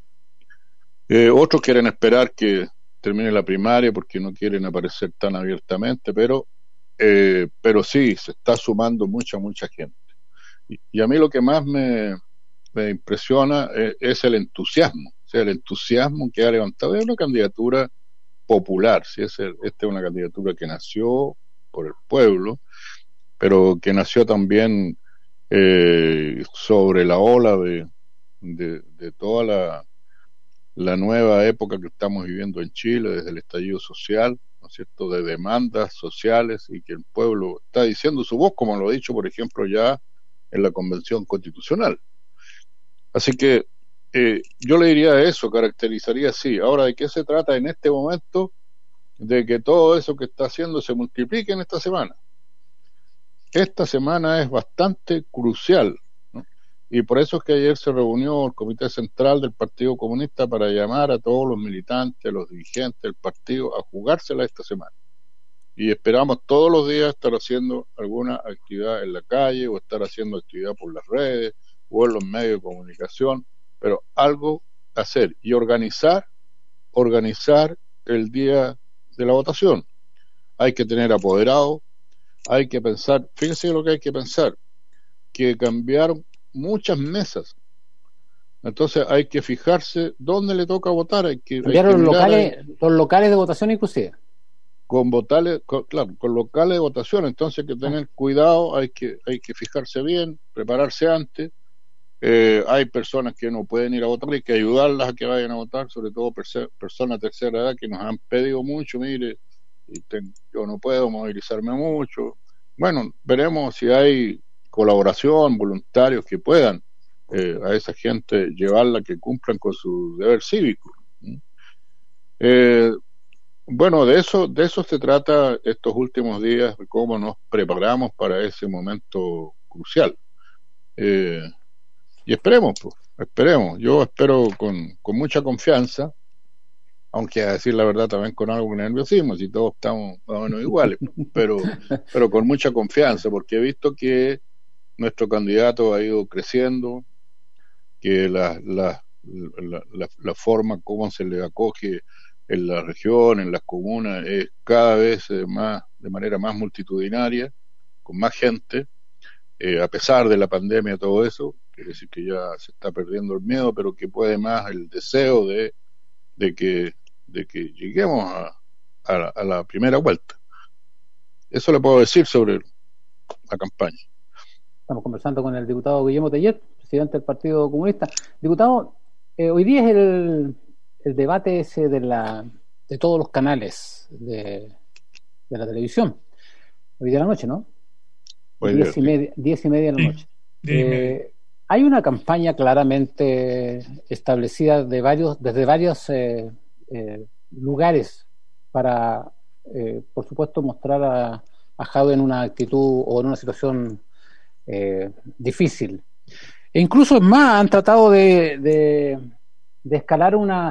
Eh, otros quieren esperar que termine la primaria porque no quieren aparecer tan abiertamente, pero eh, pero sí, se está sumando mucha, mucha gente. Y, y a mí lo que más me, me impresiona es, es el entusiasmo, o sea, el entusiasmo que ha levantado. Es una candidatura popular, ¿sí? es el, esta es una candidatura que nació por el pueblo, pero que nació también eh, sobre la ola de, de, de toda la, la nueva época que estamos viviendo en Chile, desde el estallido social, ¿no es cierto?, de demandas sociales, y que el pueblo está diciendo su voz, como lo ha dicho, por ejemplo, ya en la Convención Constitucional. Así que eh, yo le diría eso, caracterizaría así. Ahora, ¿de qué se trata en este momento? De que todo eso que está haciendo se multiplique en esta semana. Esta semana es bastante crucial, ¿no? Y por eso es que ayer se reunió el Comité Central del Partido Comunista para llamar a todos los militantes, los dirigentes del partido a jugársela esta semana. Y esperamos todos los días estar haciendo alguna actividad en la calle o estar haciendo actividad por las redes o en los medios de comunicación, pero algo hacer y organizar, organizar el día de la votación. Hay que tener apoderado, hay que pensar, fíjense lo que hay que pensar, que cambiaron muchas mesas. Entonces hay que fijarse dónde le toca votar. Hay que, cambiar hay que los locales, ahí, los locales de votación inclusive. Con vocales, con, claro, con locales de votación. Entonces hay que tener cuidado, hay que, hay que fijarse bien, prepararse antes. Eh, hay personas que no pueden ir a votar, hay que ayudarlas a que vayan a votar, sobre todo perse- personas de tercera edad que nos han pedido mucho, mire, y ten- yo no puedo movilizarme mucho. Bueno, veremos si hay colaboración, voluntarios que puedan eh, a esa gente llevarla, que cumplan con su deber cívico. Eh, bueno, de eso, de eso se trata estos últimos días, de cómo nos preparamos para ese momento crucial. Eh, y esperemos, pues, esperemos. Yo espero con, con mucha confianza, aunque a decir la verdad también con algo de nerviosismo, si todos estamos más o menos iguales, pero, pero con mucha confianza, porque he visto que nuestro candidato ha ido creciendo, que la, la, la, la, la forma como se le acoge en la región, en las comunas, es cada vez más, de manera más multitudinaria, con más gente, eh, a pesar de la pandemia y todo eso, quiere decir que ya se está perdiendo el miedo, pero que puede más el deseo de, de que de que lleguemos a, a, la, a la primera vuelta. Eso le puedo decir sobre la campaña. Estamos conversando con el diputado Guillermo Teillet, presidente del Partido Comunista. Diputado, eh, hoy día es el, el debate ese de la de todos los canales de, de la televisión. Hoy día de la noche, ¿no? Hoy diez, día, y media, diez y media de la Sí, noche. diez y media. Eh, hay una campaña claramente establecida de varios, desde varios eh, eh, lugares para, eh, por supuesto, mostrar a, a Jadwe en una actitud o en una situación eh, difícil. E incluso, es más, han tratado de, de, de escalar una,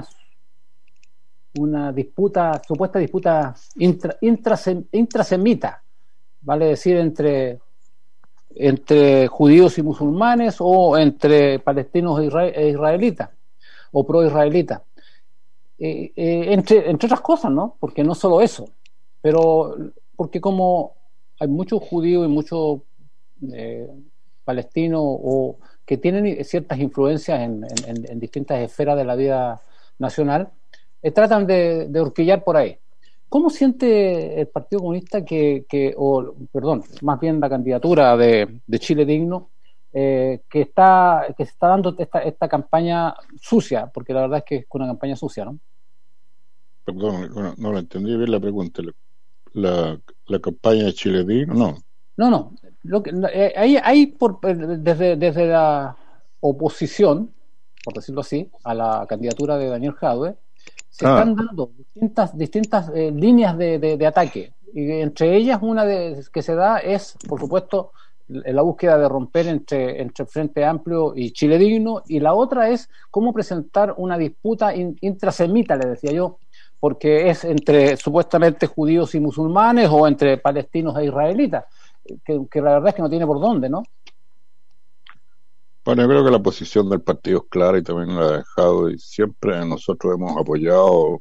una disputa, supuesta disputa intra, intrasem, intrasemita, vale decir, entre entre judíos y musulmanes o entre palestinos e israelitas o pro-israelitas, eh, eh, entre, entre otras cosas, ¿no? Porque no solo eso, pero porque como hay muchos judíos y muchos eh, palestinos o que tienen ciertas influencias en, en, en distintas esferas de la vida nacional, eh, tratan de, de horquillar por ahí. ¿Cómo siente el Partido Comunista que, que o perdón, más bien la candidatura de, de Chile Digno, eh, que está que se está dando esta, esta campaña sucia? Porque la verdad es que es una campaña sucia, ¿no? Perdón, no, no lo entendí bien la pregunta. La, la, la campaña de Chile Digno, no. No, no. Lo que, eh, hay, hay por, desde, desde la oposición, por decirlo así, a la candidatura de Daniel Jadwe, se ah. están dando distintas distintas eh, líneas de, de, de ataque, y entre ellas una de, que se da es, por supuesto, la búsqueda de romper entre, entre Frente Amplio y Chile Digno, y la otra es cómo presentar una disputa in, intrasemita, le decía yo, porque es entre supuestamente judíos y musulmanes o entre palestinos e israelitas, que, que la verdad es que no tiene por dónde, ¿no? Bueno, yo creo que la posición del partido es clara y también la ha dejado, y siempre nosotros hemos apoyado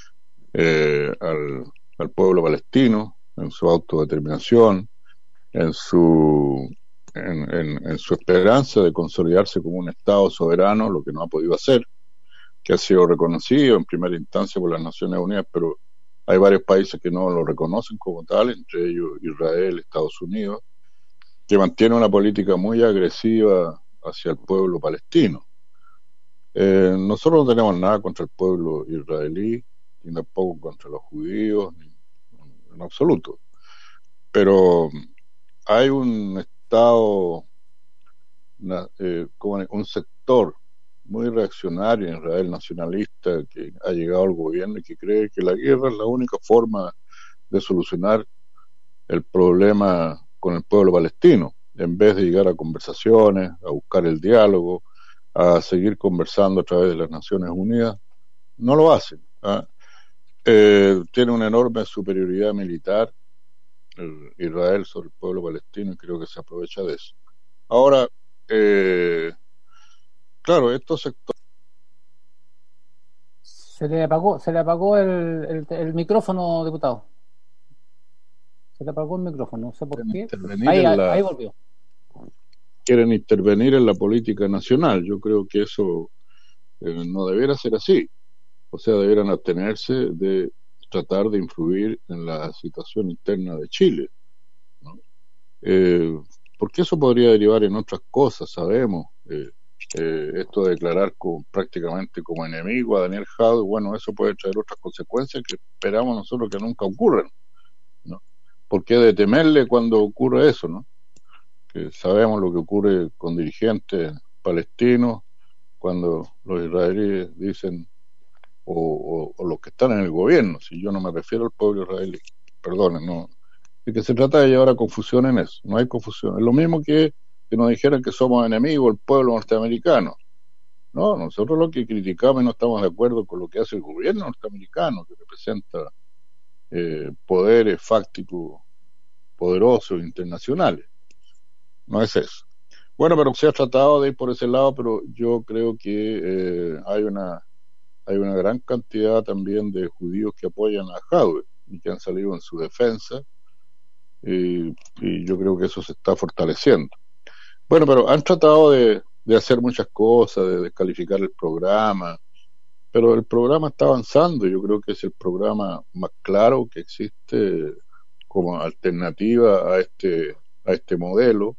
eh, al, al pueblo palestino en su autodeterminación, en su en, en, en su esperanza de consolidarse como un Estado soberano, lo que no ha podido hacer, que ha sido reconocido en primera instancia por las Naciones Unidas, pero hay varios países que no lo reconocen como tal, entre ellos Israel, Estados Unidos, que mantiene una política muy agresiva hacia el pueblo palestino. Eh, nosotros no tenemos nada contra el pueblo israelí, ni tampoco contra los judíos, ni, en absoluto. Pero hay un Estado, una, eh, como un sector muy reaccionario en Israel, nacionalista, que ha llegado al gobierno y que cree que la guerra es la única forma de solucionar el problema con el pueblo palestino, en vez de llegar a conversaciones, a buscar el diálogo, a seguir conversando a través de las Naciones Unidas. No lo hacen. ¿eh? Eh, tiene una enorme superioridad militar el Israel sobre el pueblo palestino, y creo que se aprovecha de eso. Ahora, eh, claro, estos sectores... Se le apagó, se le apagó el, el, el micrófono, diputado. Se le apagó el micrófono, no sé por qué. Ahí, la... ahí volvió. Quieren intervenir en la política nacional. Yo creo que eso Eh, no debiera ser así. O sea, debieran abstenerse de tratar de influir en la situación interna de Chile, ¿no? Eh, porque eso podría derivar en otras cosas, sabemos. Eh, eh, esto de declarar como, prácticamente como enemigo a Daniel Jadwe, bueno, eso puede traer otras consecuencias que esperamos nosotros que nunca ocurran, ¿no? ¿Por qué de temerle cuando ocurre eso, no? Que sabemos lo que ocurre con dirigentes palestinos cuando los israelíes dicen, o, o, o los que están en el gobierno, si yo no me refiero al pueblo israelí, perdonen, no, de que se trata de llevar a confusión en eso, no hay confusión, es lo mismo que que nos dijeran que somos enemigos del pueblo norteamericano. No, nosotros lo que criticamos y no estamos de acuerdo con lo que hace el gobierno norteamericano, que representa eh, poderes fácticos poderosos internacionales. No es eso. Bueno, pero se ha tratado de ir por ese lado, pero yo creo que eh, hay una hay una gran cantidad también de judíos que apoyan a Jadwe y que han salido en su defensa, y, y yo creo que eso se está fortaleciendo. Bueno, pero han tratado de, de hacer muchas cosas, de descalificar el programa, pero el programa está avanzando. Yo creo que es el programa más claro que existe como alternativa a este a este modelo,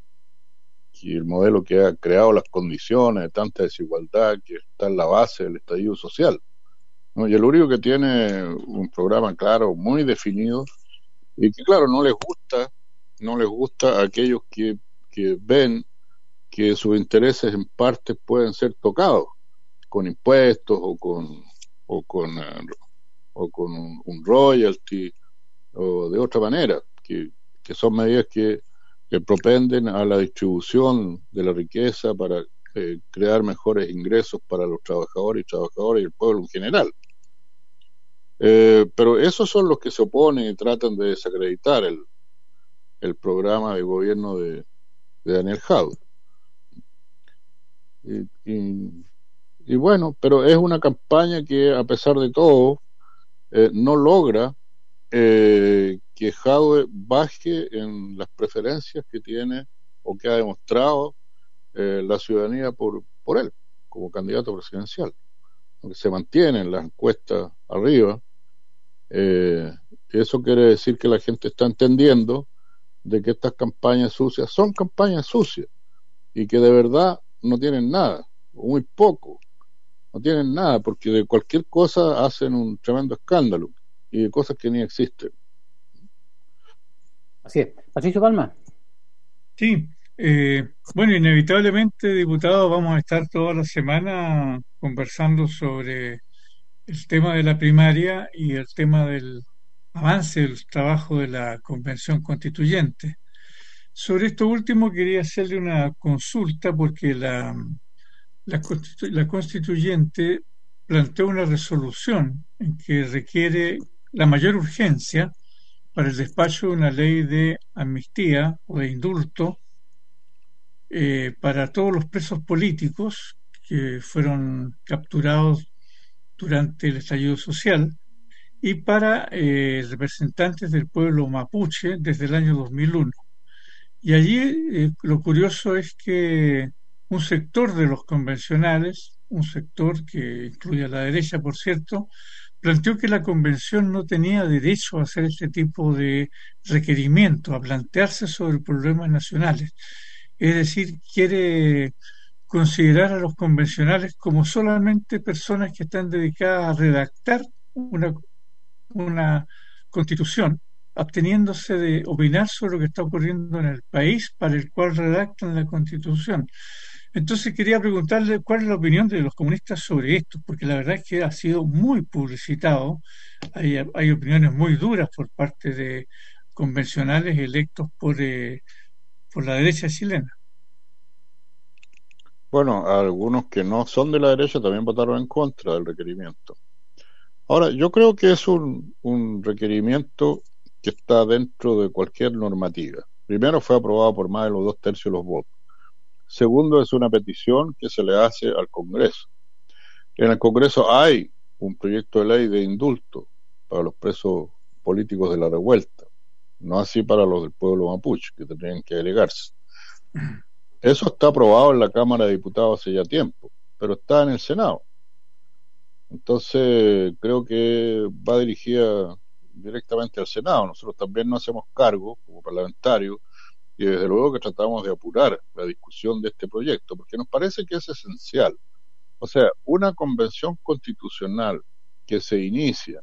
y el modelo que ha creado las condiciones de tanta desigualdad que está en la base del estallido social, ¿no? Y el único que tiene un programa claro, muy definido, y que claro, no les gusta, no les gusta a aquellos que, que ven que sus intereses en parte pueden ser tocados con impuestos o con o con uh, o con un, un royalty o de otra manera, que, que son medidas que, que propenden a la distribución de la riqueza para eh, crear mejores ingresos para los trabajadores y trabajadoras y el pueblo en general. Eh, pero esos son los que se oponen y tratan de desacreditar el, el programa de gobierno de, de Daniel Jadwe. Y, y, y bueno, pero es una campaña que a pesar de todo eh, no logra eh, que Jadwe baje en las preferencias que tiene o que ha demostrado eh, la ciudadanía por, por él como candidato presidencial, aunque se mantiene en las encuestas arriba. Eh, eso quiere decir que la gente está entendiendo de que estas campañas sucias son campañas sucias y que de verdad no tienen nada, o muy poco, no tienen nada, porque de cualquier cosa hacen un tremendo escándalo y de cosas que ni existen. Así es. Patricio Palma. Sí, eh, bueno, inevitablemente, diputado, vamos a estar toda la semana conversando sobre el tema de la primaria y el tema del avance del trabajo de la Convención Constituyente. Sobre esto último quería hacerle una consulta porque la, la, constitu, la constituyente planteó una resolución en que requiere la mayor urgencia para el despacho de una ley de amnistía o de indulto eh, para todos los presos políticos que fueron capturados durante el estallido social y para eh, representantes del pueblo mapuche desde el año dos mil uno. Y allí eh, lo curioso es que un sector de los convencionales, un sector que incluye a la derecha, por cierto, planteó que la convención no tenía derecho a hacer este tipo de requerimiento, a plantearse sobre problemas nacionales. Es decir, quiere considerar a los convencionales como solamente personas que están dedicadas a redactar una, una constitución, absteniéndose de opinar sobre lo que está ocurriendo en el país para el cual redactan la Constitución. Entonces quería preguntarle cuál es la opinión de los comunistas sobre esto, porque la verdad es que ha sido muy publicitado, hay, hay opiniones muy duras por parte de convencionales electos por, eh, por la derecha chilena. Bueno, algunos que no son de la derecha también votaron en contra del requerimiento. Ahora, yo creo que es un, un requerimiento que está dentro de cualquier normativa. Primero, fue aprobado por más de los dos tercios de los votos. Segundo, es una petición que se le hace al Congreso. En el Congreso hay un proyecto de ley de indulto para los presos políticos de la revuelta, no así para los del pueblo mapuche, que tendrían que delegarse. Eso está aprobado en la Cámara de Diputados hace ya tiempo, pero está en el Senado Entonces, creo que va dirigida directamente al Senado. Nosotros también no hacemos cargo como parlamentarios y desde luego que tratamos de apurar la discusión de este proyecto, porque nos parece que es esencial. O sea, una convención constitucional que se inicia,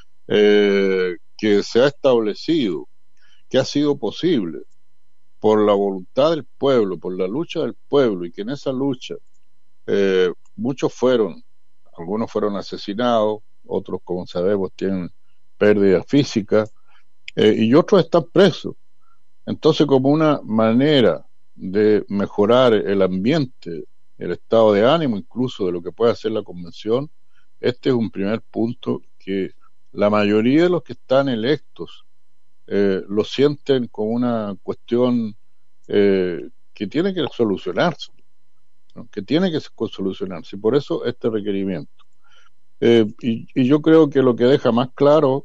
eh, que se ha establecido, que ha sido posible por la voluntad del pueblo, por la lucha del pueblo, y que en esa lucha eh, muchos fueron, algunos fueron asesinados, otros, como sabemos, tienen pérdidas físicas, eh, y otros están presos. Entonces, como una manera de mejorar el ambiente, el estado de ánimo incluso de lo que puede hacer la convención, este es un primer punto que la mayoría de los que están electos eh, lo sienten como una cuestión eh, que tiene que solucionarse, ¿no? que tiene que solucionarse, y por eso este requerimiento. Eh, y, y yo creo que lo que deja más claro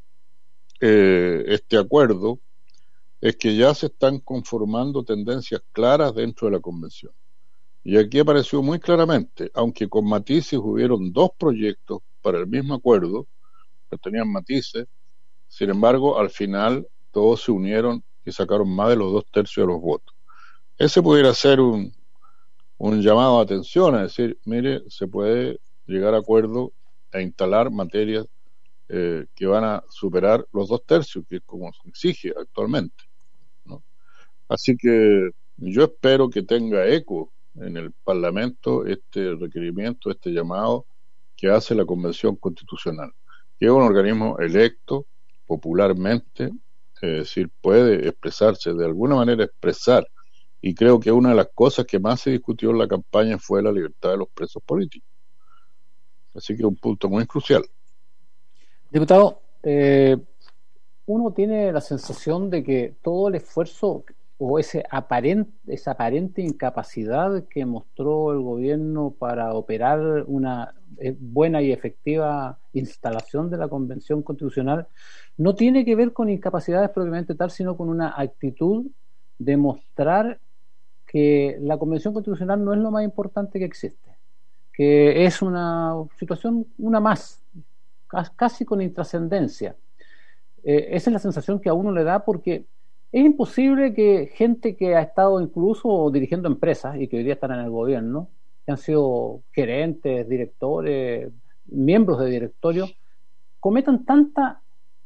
eh, este acuerdo es que ya se están conformando tendencias claras dentro de la convención. Y aquí apareció muy claramente, aunque con matices hubieron dos proyectos para el mismo acuerdo, que tenían matices, sin embargo, al final todos se unieron y sacaron más de los dos tercios de los votos. Ese pudiera ser un, un llamado de atención, a decir, mire, se puede llegar a acuerdo e instalar materias eh, que van a superar los dos tercios, que es como se exige actualmente, ¿no? Así que yo espero que tenga eco en el Parlamento este requerimiento, este llamado que hace la Convención Constitucional, que es un organismo electo popularmente, es decir, puede expresarse, de alguna manera expresar, y creo que una de las cosas que más se discutió en la campaña fue la libertad de los presos políticos. Así que es un punto muy crucial. Diputado, eh, uno tiene la sensación de que todo el esfuerzo o ese aparente, esa aparente incapacidad que mostró el gobierno para operar una buena y efectiva instalación de la Convención Constitucional no tiene que ver con incapacidades propiamente tal, sino con una actitud de mostrar que la Convención Constitucional no es lo más importante que existe, que es una situación, una más, casi con intrascendencia. Eh, esa es la sensación que a uno le da, porque es imposible que gente que ha estado incluso dirigiendo empresas y que hoy día están en el gobierno, que han sido gerentes, directores, miembros de directorio, cometan tanta,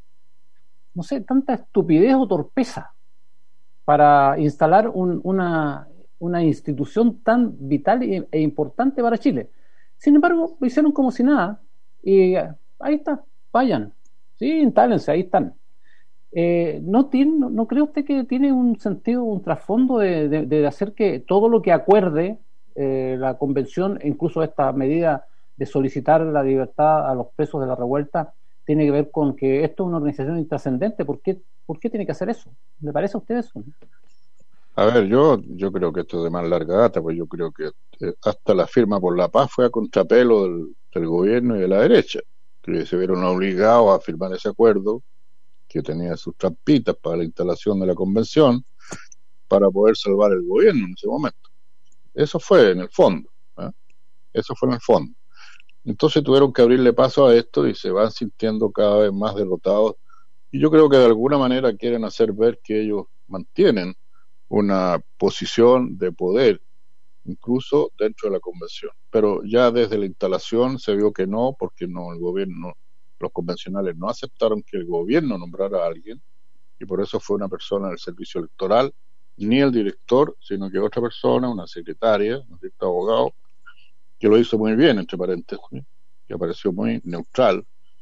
no sé, tanta estupidez o torpeza para instalar un, una, una institución tan vital e, e importante para Chile. Sin embargo, lo hicieron como si nada, y ahí está, vayan, sí, instálense, ahí están. Eh, no, tiene, no, ¿No cree usted que tiene un sentido, un trasfondo de, de, de hacer que todo lo que acuerde eh, la convención, incluso esta medida de solicitar la libertad a los presos de la revuelta, tiene que ver con que esto es una organización intrascendente? ¿Por qué, ¿Por qué tiene que hacer eso? ¿Le parece a usted eso? A ver, yo yo creo que esto es de más larga data, pues yo creo que eh, hasta la firma por la paz fue a contrapelo del, del gobierno y de la derecha, que se vieron obligados a firmar ese acuerdo que tenía sus trampitas para la instalación de la convención para poder salvar el gobierno en ese momento. Eso fue en el fondo, ¿eh? Eso fue en el fondo. Entonces tuvieron que abrirle paso a esto y se van sintiendo cada vez más derrotados, y yo creo que de alguna manera quieren hacer ver que ellos mantienen una posición de poder incluso dentro de la convención, pero ya desde la instalación se vio que no, porque no, el gobierno, los convencionales no aceptaron que el gobierno nombrara a alguien, y por eso fue una persona del servicio electoral, ni el director, sino que otra persona, una secretaria, un cierto abogado, que lo hizo muy bien, entre paréntesis, que apareció muy neutral,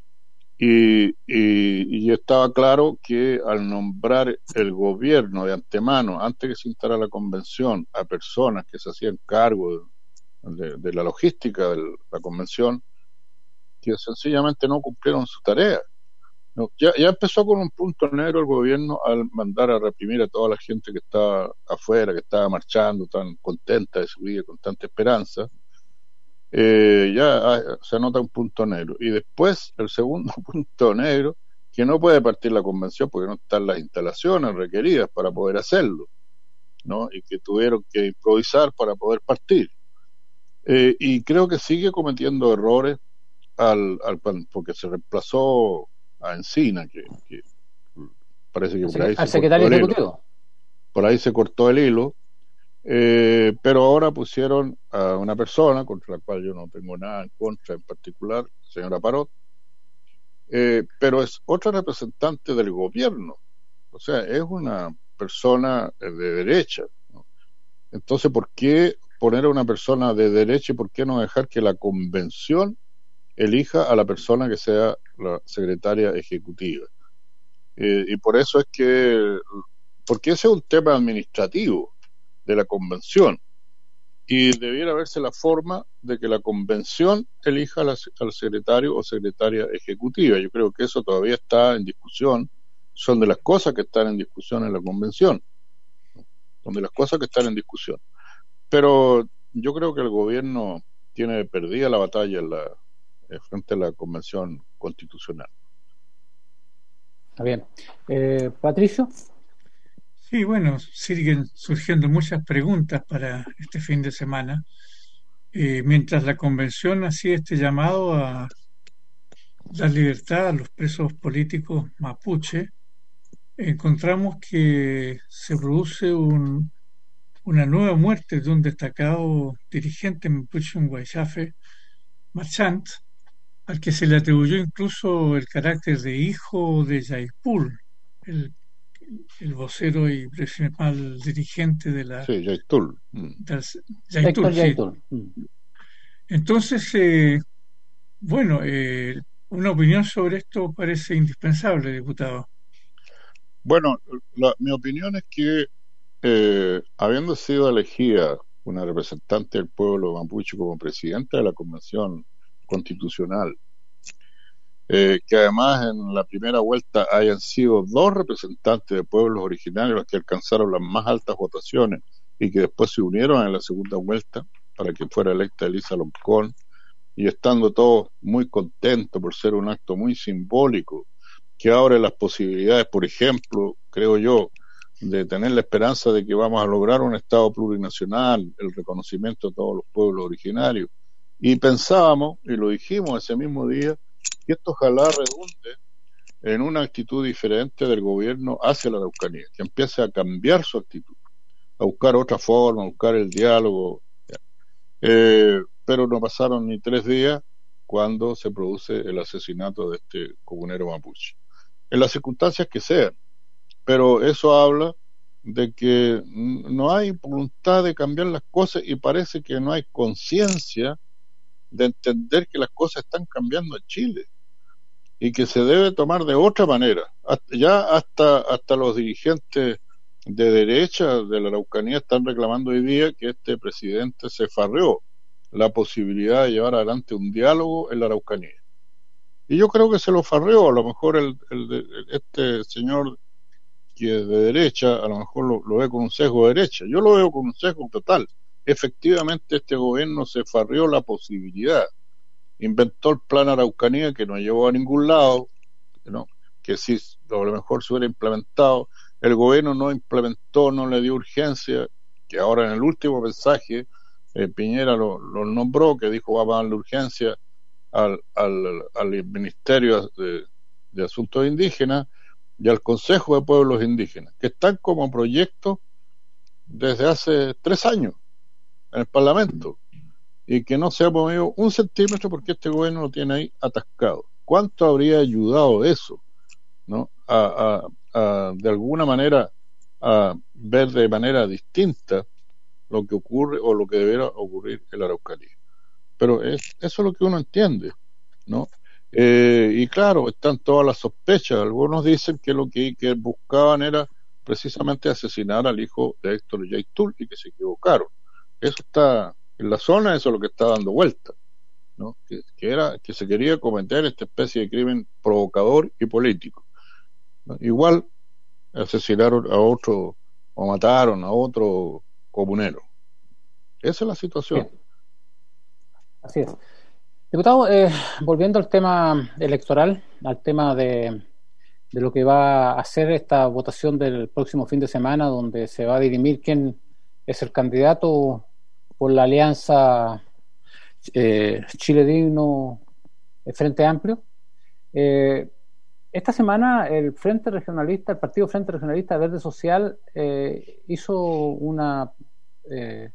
y, y, y estaba claro que al nombrar el gobierno de antemano, antes que se instalara la convención, a personas que se hacían cargo de, de, de la logística de la convención, que sencillamente no cumplieron su tarea. No, ya, ya empezó con un punto negro el gobierno al mandar a reprimir a toda la gente que estaba afuera, que estaba marchando tan contenta de su vida, con tanta esperanza. Eh, ya ah, se nota un punto negro. Y después el segundo punto negro, que no puede partir la convención porque no están las instalaciones requeridas para poder hacerlo, ¿no? Y que tuvieron que improvisar para poder partir. Eh, y creo que sigue cometiendo errores al, al porque se reemplazó a Encina, que, que parece que por ahí al se secretario cortó el ejecutivo. hilo. Por ahí se cortó el hilo, eh, pero ahora pusieron a una persona contra la cual yo no tengo nada en contra en particular, señora Parot, eh, pero es otra representante del gobierno, o sea, es una persona de derecha, ¿no? Entonces, ¿por qué poner a una persona de derecha y por qué no dejar que la convención elija a la persona que sea la secretaria ejecutiva? Eh, y por eso es que, porque ese es un tema administrativo de la convención y debiera verse la forma de que la convención elija la, al secretario o secretaria ejecutiva. Yo creo que eso todavía está en discusión, son de las cosas que están en discusión en la convención, son de las cosas que están en discusión. Pero yo creo que el gobierno tiene perdida la batalla en la, frente a la convención constitucional. Está bien. Eh, Patricio. Sí, bueno, siguen surgiendo muchas preguntas para este fin de semana. Eh, mientras la convención hacía este llamado a dar libertad a los presos políticos mapuche, encontramos que se produce un, una nueva muerte de un destacado dirigente mapuche en Guayzafe, Marchant, al que se le atribuyó incluso el carácter de hijo de Yaipul, el, el vocero y principal dirigente de la... Sí, Yaitul. Yaitul, sí. Entonces, eh, bueno, eh, una opinión sobre esto parece indispensable, diputado. Bueno, la, mi opinión es que eh, habiendo sido elegida una representante del pueblo mapuche como presidenta de la Convención Constitucional, eh, que además en la primera vuelta hayan sido dos representantes de pueblos originarios los que alcanzaron las más altas votaciones y que después se unieron en la segunda vuelta para que fuera electa Elisa Loncón, y estando todos muy contentos por ser un acto muy simbólico que abre las posibilidades, por ejemplo, creo yo, de tener la esperanza de que vamos a lograr un Estado plurinacional, el reconocimiento de todos los pueblos originarios. Y pensábamos, y lo dijimos ese mismo día, que esto ojalá redunde en una actitud diferente del gobierno hacia la Araucanía, que empiece a cambiar su actitud, a buscar otra forma, a buscar el diálogo. Eh, pero no pasaron ni tres días cuando se produce el asesinato de este comunero mapuche. En las circunstancias que sean, pero eso habla de que no hay voluntad de cambiar las cosas y parece que no hay conciencia de entender que las cosas están cambiando en Chile y que se debe tomar de otra manera. Ya hasta, hasta los dirigentes de derecha de la Araucanía están reclamando hoy día que este presidente se farreó la posibilidad de llevar adelante un diálogo en la Araucanía. Y yo creo que se lo farreó, a lo mejor el, el, el este señor que es de derecha, a lo mejor lo, lo ve con un sesgo de derecha. Yo lo veo con un sesgo total. Efectivamente, este gobierno se farreó la posibilidad. Inventó el plan Araucanía que no llevó a ningún lado, ¿no? Que sí, a lo mejor se hubiera implementado. El gobierno no implementó, no le dio urgencia, que ahora en el último mensaje eh, Piñera lo, lo nombró, que dijo vamos a darle urgencia al, al, al Ministerio de, de Asuntos Indígenas y al Consejo de Pueblos Indígenas, que están como proyectos desde hace tres años en el Parlamento y que no se ha movido un centímetro porque este gobierno lo tiene ahí atascado. ¿Cuánto habría ayudado eso, ¿no? a, a, a de alguna manera a ver de manera distinta lo que ocurre o lo que debiera ocurrir en la Araucanía? Pero es, eso es lo que uno entiende, ¿no? Eh, y claro, están todas las sospechas. Algunos dicen que lo que, que buscaban era precisamente asesinar al hijo de Héctor Yaitul y que se equivocaron. Eso está en la zona, eso es lo que está dando vuelta, ¿no? Que, que era que se quería cometer esta especie de crimen provocador y político, ¿no? Igual asesinaron a otro o mataron a otro comunero. Esa es la situación. Bien. Así es. Diputado, eh, volviendo al tema electoral, al tema de, de lo que va a hacer esta votación del próximo fin de semana, donde se va a dirimir quién es el candidato por la alianza eh, Chile Digno el Frente Amplio. Eh, esta semana el Frente Regionalista, el Partido Frente Regionalista Verde Social, eh, hizo una eh,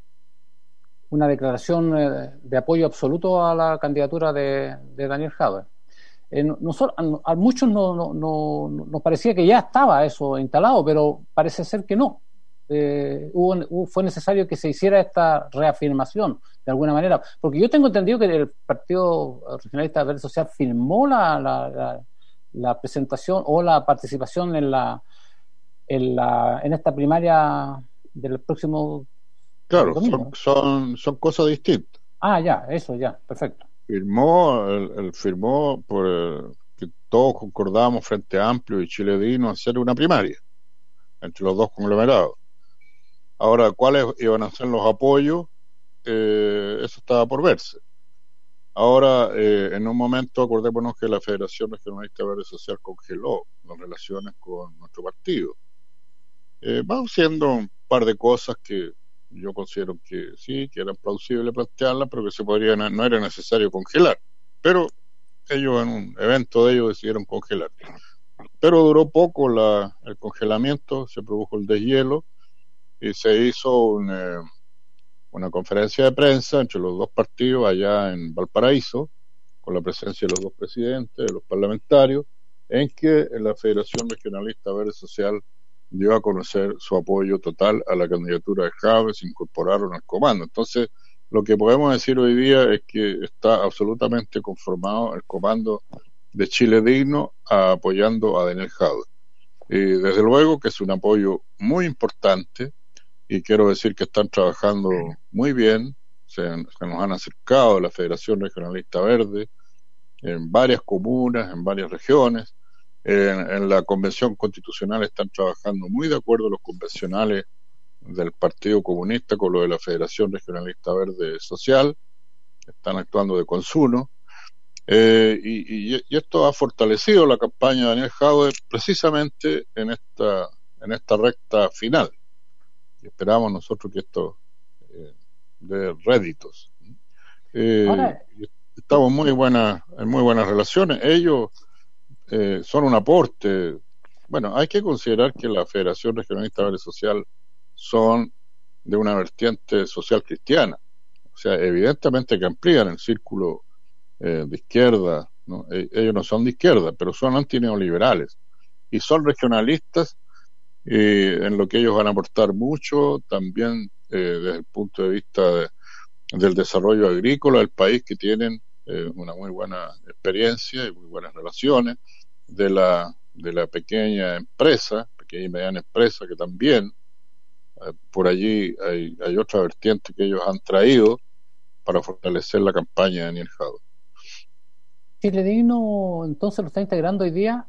una declaración eh, de apoyo absoluto a la candidatura de, de Daniel Jadwe. Eh, nosotros, a, a muchos no, no, no, nos parecía que ya estaba eso instalado, pero parece ser que no. Eh, hubo, hubo, fue necesario que se hiciera esta reafirmación de alguna manera, porque yo tengo entendido que el Partido Regionalista Verde Social firmó la, la, la, la presentación o la participación en la en la en esta primaria del próximo claro domingo. son, son son cosas distintas. Ah, ya, eso ya, perfecto. Firmó el, el firmó por el, que todos concordábamos Frente Amplio y Chile Digno hacer una primaria entre los dos conglomerados. Ahora, ¿cuáles iban a ser los apoyos? Eh, eso estaba por verse. Ahora, eh, en un momento, acordémonos que la Federación Regionalista Verde Social congeló las relaciones con nuestro partido. Eh, van siendo un par de cosas que yo considero que sí, que era plausible plantearlas, pero que se podrían, no era necesario congelar. Pero ellos, en un evento de ellos, decidieron congelar. Pero duró poco la, el congelamiento, se produjo el deshielo, y se hizo un, eh, una conferencia de prensa entre los dos partidos allá en Valparaíso, con la presencia de los dos presidentes, de los parlamentarios, en que la Federación Regionalista Verde Social dio a conocer su apoyo total a la candidatura de Jadwe, se incorporaron al comando. Entonces, lo que podemos decir hoy día es que está absolutamente conformado el comando de Chile Digno a, apoyando a Daniel Jadwe. Y desde luego que es un apoyo muy importante, y quiero decir que están trabajando muy bien, se, se nos han acercado a la Federación Regionalista Verde en varias comunas, en varias regiones. En, en la Convención Constitucional están trabajando muy de acuerdo los convencionales del Partido Comunista con lo de la Federación Regionalista Verde Social, están actuando de consuno, eh, y, y, y esto ha fortalecido la campaña de Daniel Jadwe precisamente en esta, en esta recta final. Y esperamos nosotros que esto eh, dé réditos. Eh, Ahora, estamos muy buenas, en muy buenas relaciones. Ellos eh, son un aporte. Bueno, hay que considerar que la Federación Regionalista Verde Social son de una vertiente social cristiana. O sea, evidentemente que amplían el círculo eh, de izquierda, ¿no? Eh, ellos no son de izquierda, pero son antineoliberales. Y son regionalistas. Eh, en lo que ellos van a aportar mucho, también eh, desde el punto de vista de, del desarrollo agrícola del país, que tienen eh, una muy buena experiencia y muy buenas relaciones, de la, de la pequeña empresa, pequeña y mediana empresa, que también eh, por allí hay, hay otra vertiente que ellos han traído para fortalecer la campaña de Daniel Jadwe. Chile Digno entonces lo está integrando hoy día.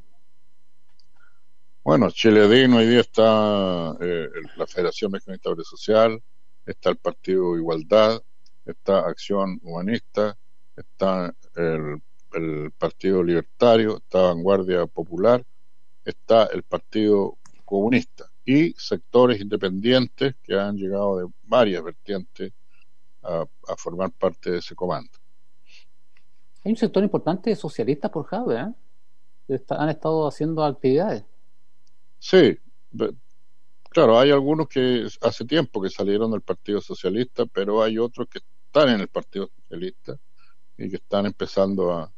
Bueno, Chile Digno hoy día está eh, la Federación Regionalista Verde Social, está el Partido Igualdad, está Acción Humanista, está el, el Partido Libertario, está Vanguardia Popular, está el Partido Comunista y sectores independientes que han llegado de varias vertientes a, a formar parte de ese comando. Hay un sector importante socialista por Jadwe, ¿eh? Está, han estado haciendo actividades. Sí, claro, hay algunos que hace tiempo que salieron del Partido Socialista, pero hay otros que están en el Partido Socialista y que están empezando a,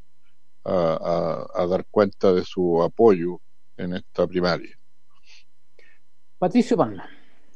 a, a, a dar cuenta de su apoyo en esta primaria. Patricio Parla.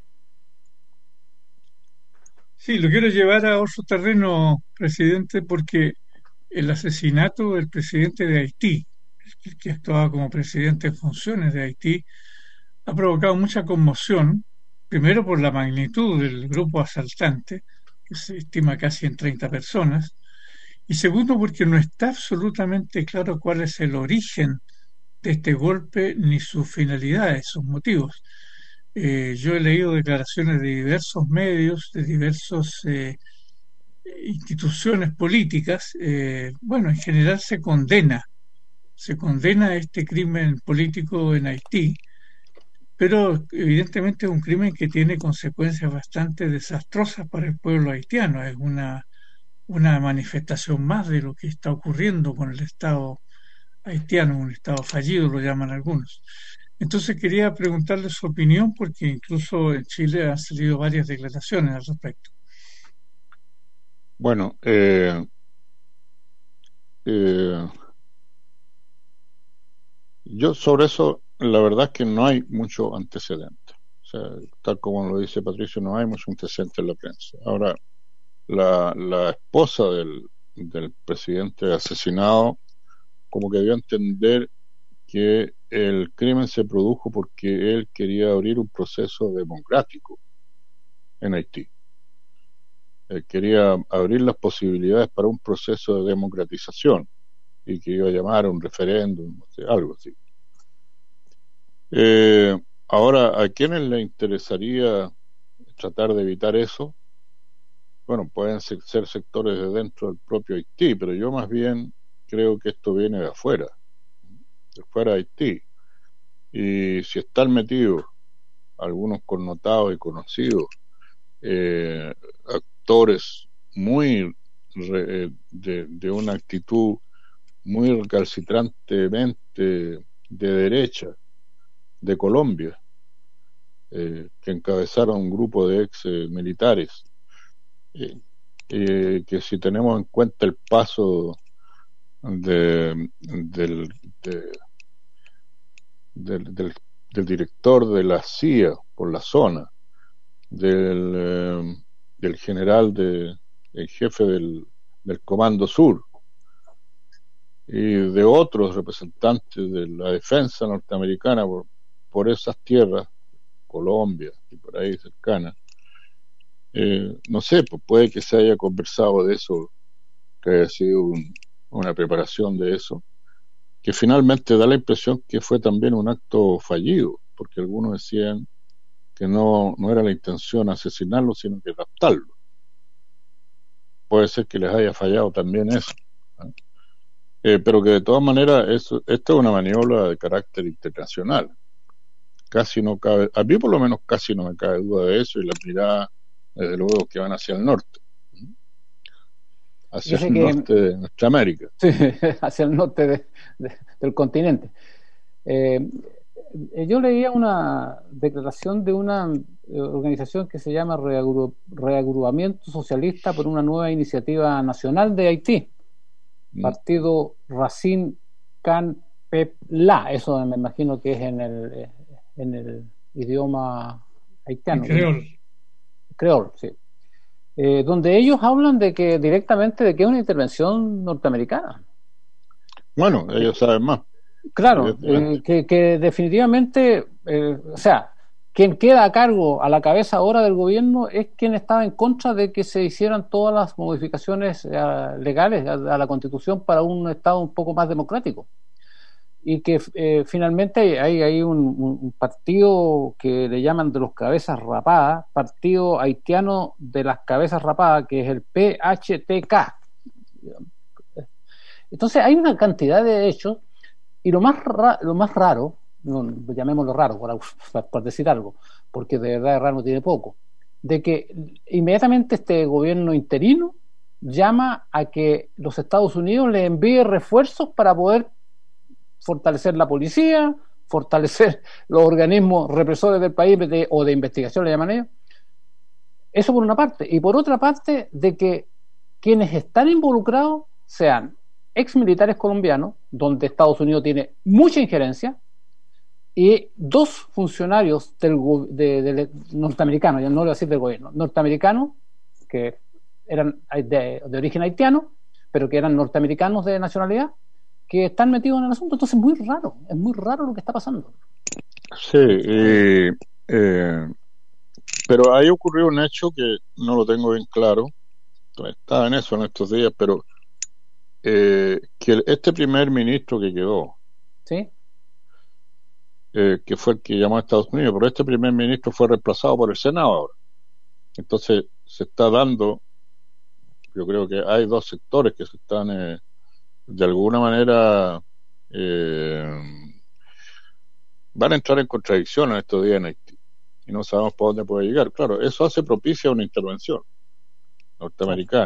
Sí, lo quiero llevar a otro terreno, presidente, porque el asesinato del presidente de Haití, que actuaba como presidente en funciones de Haití, ha provocado mucha conmoción, primero por la magnitud del grupo asaltante, que se estima casi en treinta personas, y segundo porque no está absolutamente claro cuál es el origen de este golpe ni sus finalidades, sus motivos. Eh, yo he leído declaraciones de diversos medios, de diversas eh, instituciones políticas. Eh, bueno, en general se condena, se condena este crimen político en Haití, pero evidentemente es un crimen que tiene consecuencias bastante desastrosas para el pueblo haitiano. Es una una manifestación más de lo que está ocurriendo con el Estado haitiano, un Estado fallido, lo llaman algunos. Entonces quería preguntarle su opinión, porque incluso en Chile han salido varias declaraciones al respecto. Bueno, eh, eh, yo sobre eso, la verdad es que no hay mucho antecedente. O sea, tal como lo dice Patricio, no hay mucho antecedente en la prensa. Ahora, la, la esposa del, del presidente asesinado como que dio a entender que el crimen se produjo porque él quería abrir un proceso democrático en Haití. Él quería abrir las posibilidades para un proceso de democratización y que iba a llamar a un referéndum, algo así. Eh, ahora, ¿a quiénes le interesaría tratar de evitar eso? Bueno, pueden ser sectores de dentro del propio Haití, pero yo más bien creo que esto viene de afuera, de fuera de Haití. Y si están metidos algunos connotados y conocidos, eh, actores muy re, de, de una actitud muy recalcitrantemente de derecha de Colombia, eh, que encabezaron un grupo de ex eh, militares, eh, eh, que si tenemos en cuenta el paso de, del, de, del, del, del director de la C I A por la zona, del, eh, del general de, el jefe del, del Comando Sur y de otros representantes de la defensa norteamericana por, por esas tierras, Colombia y por ahí cercana, eh, no sé, pues puede que se haya conversado de eso, que haya sido un, una preparación de eso, que finalmente da la impresión que fue también un acto fallido, porque algunos decían que no, no era la intención asesinarlo, sino que raptarlo. Puede ser que les haya fallado también eso, ¿eh? Eh, pero que de todas maneras eso, esto es una maniobra de carácter internacional. Casi no cabe, a mí por lo menos casi no me cabe duda de eso, y la mirada desde luego que van hacia el norte, hacia el que, norte de nuestra América. Sí, hacia el norte de, de, del continente. Eh, yo leía una declaración de una organización que se llama Reagru, Reagrupamiento Socialista por una nueva iniciativa nacional de Haití, mm. Partido Racine Can Pep La, eso me imagino que es en el, en el idioma haitiano. Creol. Creol, sí. Eh, donde ellos hablan de que directamente de que es una intervención norteamericana. Bueno, ellos saben más. Claro, eh, que, que definitivamente, eh, o sea, quien queda a cargo, a la cabeza ahora del gobierno, es quien estaba en contra de que se hicieran todas las modificaciones eh, legales a, a la Constitución para un Estado un poco más democrático. Y que eh, finalmente hay, hay un, un partido que le llaman de los cabezas rapadas, Partido Haitiano de las Cabezas Rapadas, que es el P H T K. Entonces hay una cantidad de hechos, y lo más, ra- lo más raro, no, llamémoslo raro por, por decir algo, porque de verdad raro tiene poco, de que inmediatamente este gobierno interino llama a que los Estados Unidos le envíe refuerzos para poder fortalecer la policía, fortalecer los organismos represores del país de, o de investigación, le llaman ellos. Eso por una parte. Y por otra parte, de que quienes están involucrados sean ex militares colombianos, donde Estados Unidos tiene mucha injerencia, y dos funcionarios del, de, de, norteamericanos, ya no lo voy a decir del gobierno, norteamericanos, que eran de, de origen haitiano, pero que eran norteamericanos de nacionalidad, que están metidos en el asunto. Entonces es muy raro, es muy raro lo que está pasando. Sí, y, eh, pero ahí ocurrió un hecho que no lo tengo bien claro, estaba en eso en estos días, pero eh, que este primer ministro que quedó, ¿sí? eh, que fue el que llamó a Estados Unidos, pero este primer ministro fue reemplazado por el Senado ahora. Entonces se está dando, yo creo que hay dos sectores que se están eh, de alguna manera eh, van a entrar en contradicción en estos días en Haití y no sabemos por dónde puede llegar. Claro, eso hace propicia una intervención norteamericana,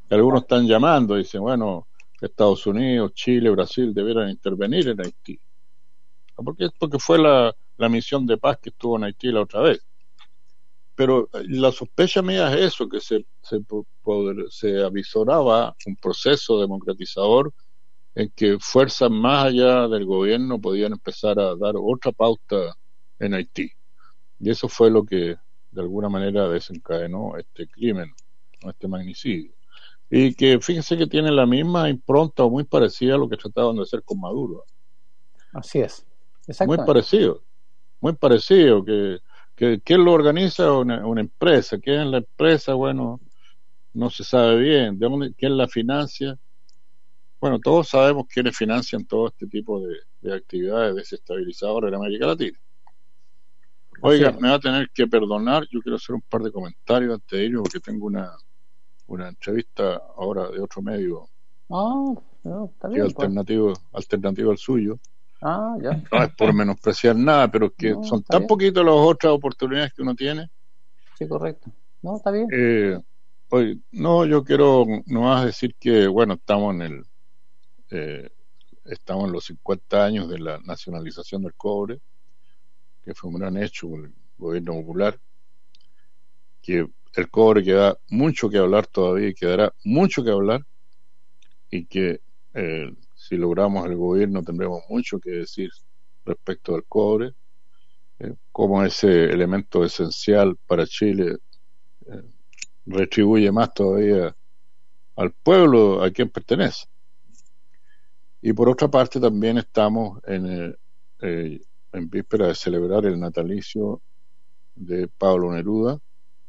Algunos están llamando, dicen, bueno, Estados Unidos, Chile, Brasil debieran intervenir en Haití. ¿Por qué? Porque fue la, la misión de paz que estuvo en Haití la otra vez. Pero la sospecha mía es eso, que se, se, se avisoraba un proceso democratizador en que fuerzas más allá del gobierno podían empezar a dar otra pauta en Haití. Y eso fue lo que de alguna manera desencadenó este crimen, este magnicidio. Y que fíjense que tiene la misma impronta o muy parecida a lo que trataban de hacer con Maduro. Así es. Muy parecido, muy parecido. Que, que ¿quién lo organiza? Una, una empresa. ¿Quién es la empresa? Bueno, no se sabe bien. ¿De dónde, quién la financia? Bueno, todos sabemos quiénes financian todo este tipo de, de actividades desestabilizadoras en América Latina. Oiga, me va a tener que perdonar. Yo quiero hacer un par de comentarios antes de irme porque tengo una, una entrevista ahora de otro medio. Ah, no, está bien, que es alternativo, pues. alternativo al suyo. Ah, ya. No es por menospreciar nada, pero es que no, son tan poquitas las otras oportunidades que uno tiene. Sí, correcto. No, está bien. Eh, hoy, no, yo quiero nomás decir que, bueno, estamos en el eh, estamos en los cincuenta años de la nacionalización del cobre, que fue un gran hecho con el gobierno popular, que el cobre queda mucho que hablar todavía y quedará mucho que hablar, y que eh, si logramos el gobierno tendremos mucho que decir respecto al cobre, eh, como ese elemento esencial para Chile eh, retribuye más todavía al pueblo a quien pertenece. Y por otra parte también estamos en, eh, eh, en víspera de celebrar el natalicio de Pablo Neruda,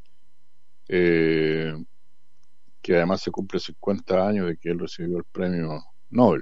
eh, que además se cumple cincuenta años de que él recibió el premio Nobel.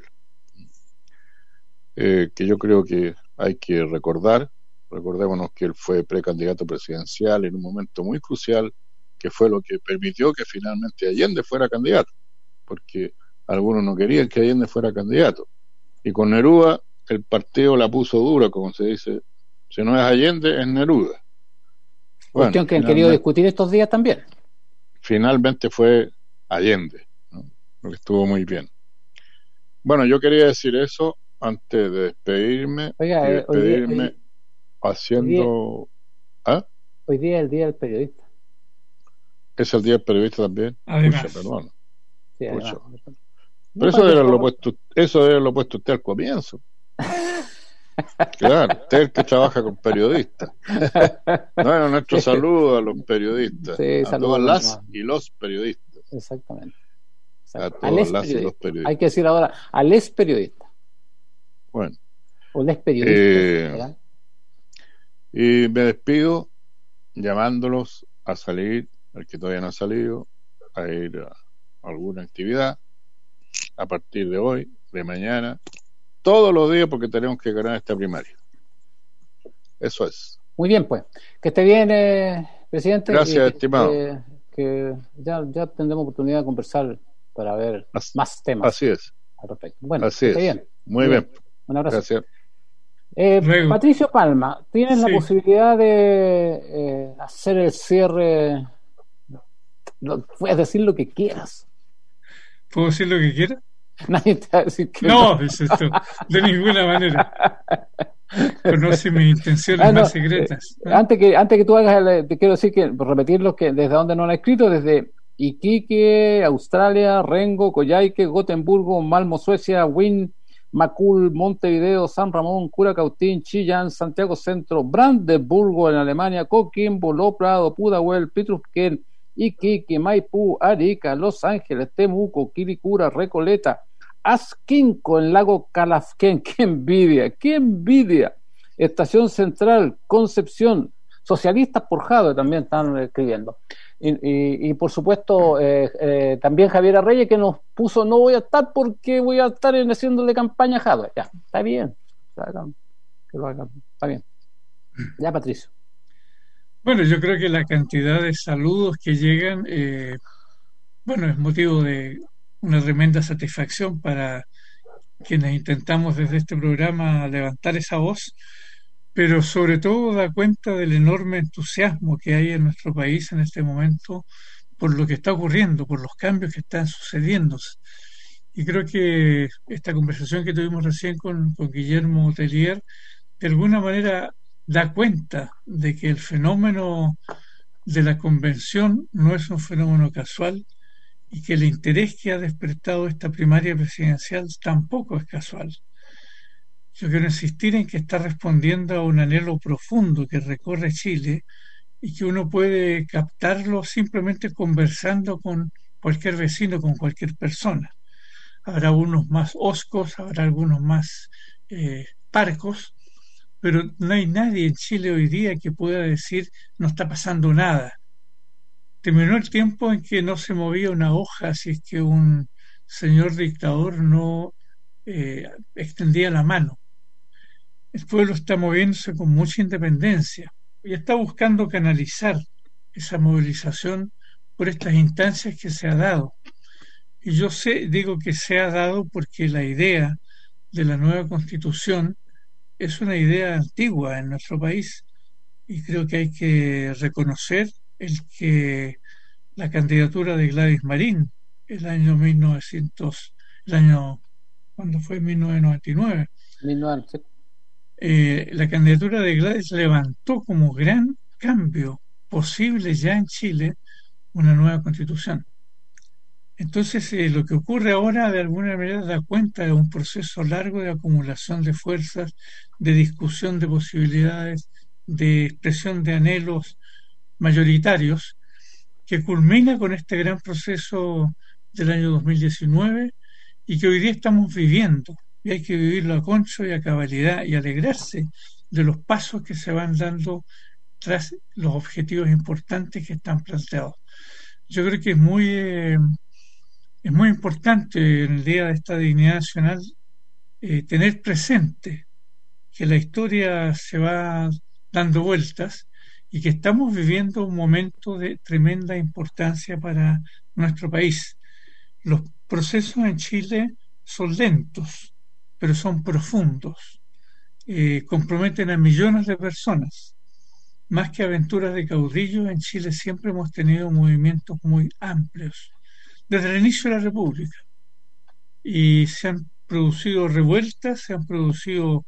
Eh, que yo creo que hay que recordar. Recordémonos que él fue precandidato presidencial en un momento muy crucial, que fue lo que permitió que finalmente Allende fuera candidato, porque algunos no querían que Allende fuera candidato, y con Neruda el partido la puso dura, como se dice, si no es Allende es Neruda. Bueno, cuestión que han querido discutir estos días también. Finalmente fue Allende, ¿no? Lo que estuvo muy bien. Bueno, yo quería decir eso antes de despedirme. Oiga, y despedirme hoy día, haciendo... Hoy día, ¿Ah? Hoy día es el día del periodista. ¿Es el día del periodista también? Además. Pucha, perdón. Sí, Pucha. además. Pero eso era lo puesto, eso era lo puesto usted al comienzo. Claro, usted es el que trabaja con periodistas. Bueno, nuestro saludo a los periodistas, sí, a todas las y los periodistas. Exactamente. A todas todas las y los periodistas. Hay que decir ahora al ex periodista. Bueno. O les periodista. Eh, y me despido llamándolos a salir, el que todavía no ha salido, a ir a alguna actividad a partir de hoy, de mañana, todos los días, porque tenemos que ganar esta primaria. Eso es. Muy bien, pues. Que esté bien, eh, presidente. Gracias, que, estimado. Que, que ya, ya tendremos oportunidad de conversar para ver así, más temas. Así es. Al respecto. Bueno, así esté es. bien. Muy bien. bien. Un abrazo. Gracias. Eh, Patricio Palma, tienes sí. la posibilidad de eh, hacer el cierre. Puedes decir lo que quieras. ¿Puedo decir lo que quiera? Nadie te va a decir que no, no. Es esto, de ninguna manera. Conoce mis intenciones ah, no, más secretas. Eh, antes que antes que tú hagas, el, te quiero decir que repetir lo que desde donde nos han escrito, desde Iquique, Australia, Rengo, Coyhaique, Gotemburgo, Malmo, Suecia, Wynn, Macul, Montevideo, San Ramón, Curacautín, Chillán, Santiago Centro, Brandeburgo en Alemania, Coquimbo, Lo Prado, Pudahuel, Pitrusquén, Iquique, Maipú, Arica, Los Ángeles, Temuco, Quilicura, Recoleta, Asquinco en Lago Calafquén. ¡Qué envidia! ¡Qué envidia! Estación Central, Concepción, Socialistas por Jadwe también están escribiendo. Y, y, y por supuesto eh, eh, también Javier Reyes, que nos puso: no voy a estar porque voy a estar en, haciéndole campaña a Jadwe. Ya, está bien, que lo hagan, está bien. Ya, Patricio. Bueno, yo creo que la cantidad de saludos que llegan, eh, bueno, es motivo de una tremenda satisfacción para quienes intentamos desde este programa levantar esa voz, pero sobre todo da cuenta del enorme entusiasmo que hay en nuestro país en este momento por lo que está ocurriendo, por los cambios que están sucediendo. Y creo que esta conversación que tuvimos recién con, con Guillermo Tellier, de alguna manera da cuenta de que el fenómeno de la convención no es un fenómeno casual y que el interés que ha despertado esta primaria presidencial tampoco es casual. Yo quiero insistir en que está respondiendo a un anhelo profundo que recorre Chile y que uno puede captarlo simplemente conversando con cualquier vecino, con cualquier persona. Habrá unos más hoscos, habrá algunos más eh, parcos, pero no hay nadie en Chile hoy día que pueda decir no está pasando nada. Terminó el tiempo en que no se movía una hoja si es que un señor dictador no eh, extendía la mano. El pueblo está moviéndose con mucha independencia y está buscando canalizar esa movilización por estas instancias que se ha dado. Y yo sé, digo que se ha dado porque la idea de la nueva Constitución es una idea antigua en nuestro país y creo que hay que reconocer el que la candidatura de Gladys Marín el año mil novecientos, el año cuando fue mil novecientos noventa y nueve, mil novecientos eh, la candidatura de Gladys levantó como gran cambio posible ya en Chile una nueva Constitución. Entonces, eh, lo que ocurre ahora de alguna manera da cuenta de un proceso largo de acumulación de fuerzas, de discusión de posibilidades, de expresión de anhelos mayoritarios, que culmina con este gran proceso del año dos mil diecinueve y que hoy día estamos viviendo. Y hay que vivirlo a concho y a cabalidad y alegrarse de los pasos que se van dando tras los objetivos importantes que están planteados. Yo creo que es muy... Eh, Es muy importante en el Día de esta Dignidad Nacional eh, tener presente que la historia se va dando vueltas y que estamos viviendo un momento de tremenda importancia para nuestro país. Los procesos en Chile son lentos, pero son profundos. Eh, comprometen a millones de personas. Más que aventuras de caudillos, en Chile siempre hemos tenido movimientos muy amplios desde el inicio de la República, y se han producido revueltas, se han producido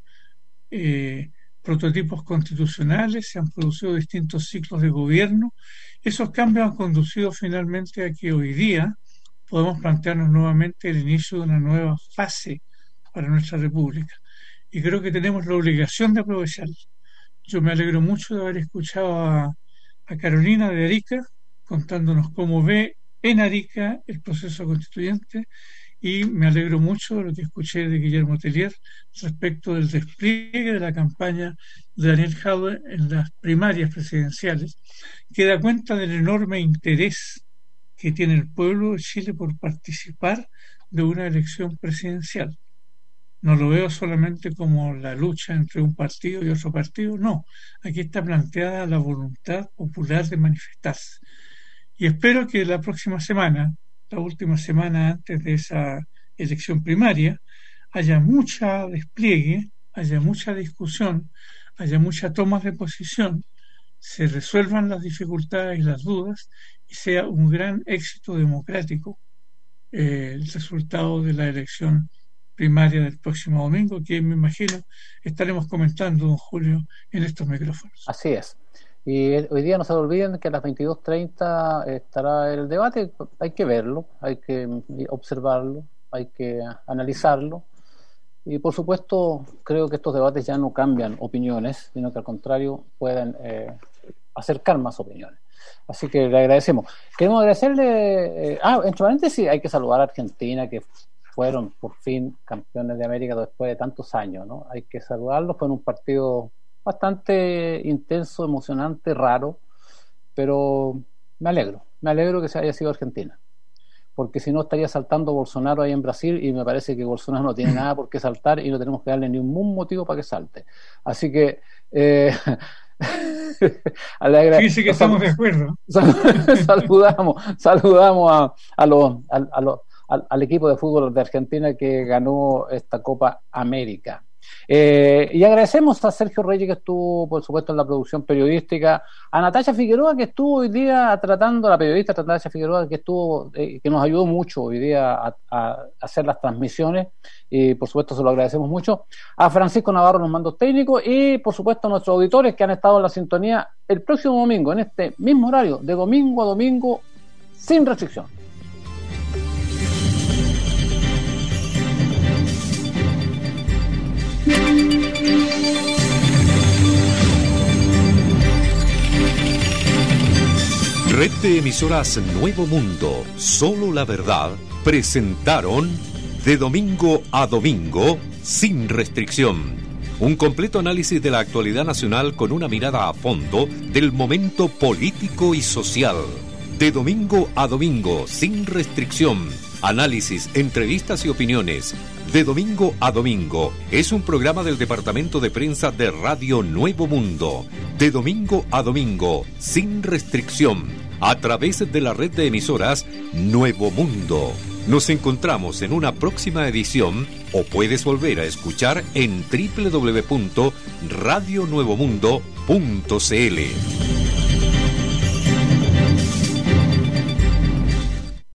eh, prototipos constitucionales, se han producido distintos ciclos de gobierno. Esos cambios han conducido finalmente a que hoy día podemos plantearnos nuevamente el inicio de una nueva fase para nuestra República, y creo que tenemos la obligación de aprovecharla. Yo me alegro mucho de haber escuchado a, a Carolina de Arica contándonos cómo ve en Arica el proceso constituyente, y me alegro mucho de lo que escuché de Guillermo Tellier respecto del despliegue de la campaña de Daniel Jadwe en las primarias presidenciales, que da cuenta del enorme interés que tiene el pueblo de Chile por participar de una elección presidencial. No lo veo solamente como la lucha entre un partido y otro partido, no, aquí está planteada la voluntad popular de manifestarse. Y espero que la próxima semana, la última semana antes de esa elección primaria, haya mucha despliegue, haya mucha discusión, haya mucha toma de posición, se resuelvan las dificultades y las dudas y sea un gran éxito democrático eh, el resultado de la elección primaria del próximo domingo, que me imagino estaremos comentando, don Julio, en estos micrófonos. Así es. Y hoy día no se olviden que a las veintidós treinta estará el debate. Hay que verlo, hay que observarlo, hay que analizarlo. Y por supuesto, creo que estos debates ya no cambian opiniones, sino que al contrario pueden eh, acercar más opiniones. Así que le agradecemos. Queremos agradecerle. Eh, ah, entre paréntesis, hay que saludar a Argentina, que fueron por fin campeones de América después de tantos años, ¿no? Hay que saludarlos. Fue en un partido bastante intenso, emocionante, raro, pero me alegro, me alegro que se haya sido Argentina, porque si no estaría saltando Bolsonaro ahí en Brasil, y me parece que Bolsonaro no tiene nada por qué saltar y no tenemos que darle ningún motivo para que salte. Así que eh, fíjese que estamos de acuerdo. saludamos saludamos a, a los, a, a los, al, al equipo de fútbol de Argentina que ganó esta Copa América. Eh, y agradecemos a Sergio Reyes, que estuvo, por supuesto, en la producción periodística, a Natacha Figueroa, que estuvo hoy día tratando, la periodista Natacha Figueroa, que estuvo, eh, que nos ayudó mucho hoy día a, a hacer las transmisiones, y por supuesto se lo agradecemos mucho, a Francisco Navarro, los mandos técnicos, y por supuesto a nuestros auditores que han estado en la sintonía el próximo domingo, en este mismo horario, de domingo a domingo, sin restricción. Red de emisoras Nuevo Mundo, Solo la Verdad, presentaron De Domingo a Domingo, sin restricción. Un completo análisis de la actualidad nacional con una mirada a fondo del momento político y social. De Domingo a Domingo, sin restricción. Análisis, entrevistas y opiniones. De Domingo a Domingo es un programa del Departamento de Prensa de Radio Nuevo Mundo. De Domingo a Domingo, sin restricción, a través de la red de emisoras Nuevo Mundo. Nos encontramos en una próxima edición o puedes volver a escuchar en doble u doble u doble u punto radio nuevo mundo punto c l.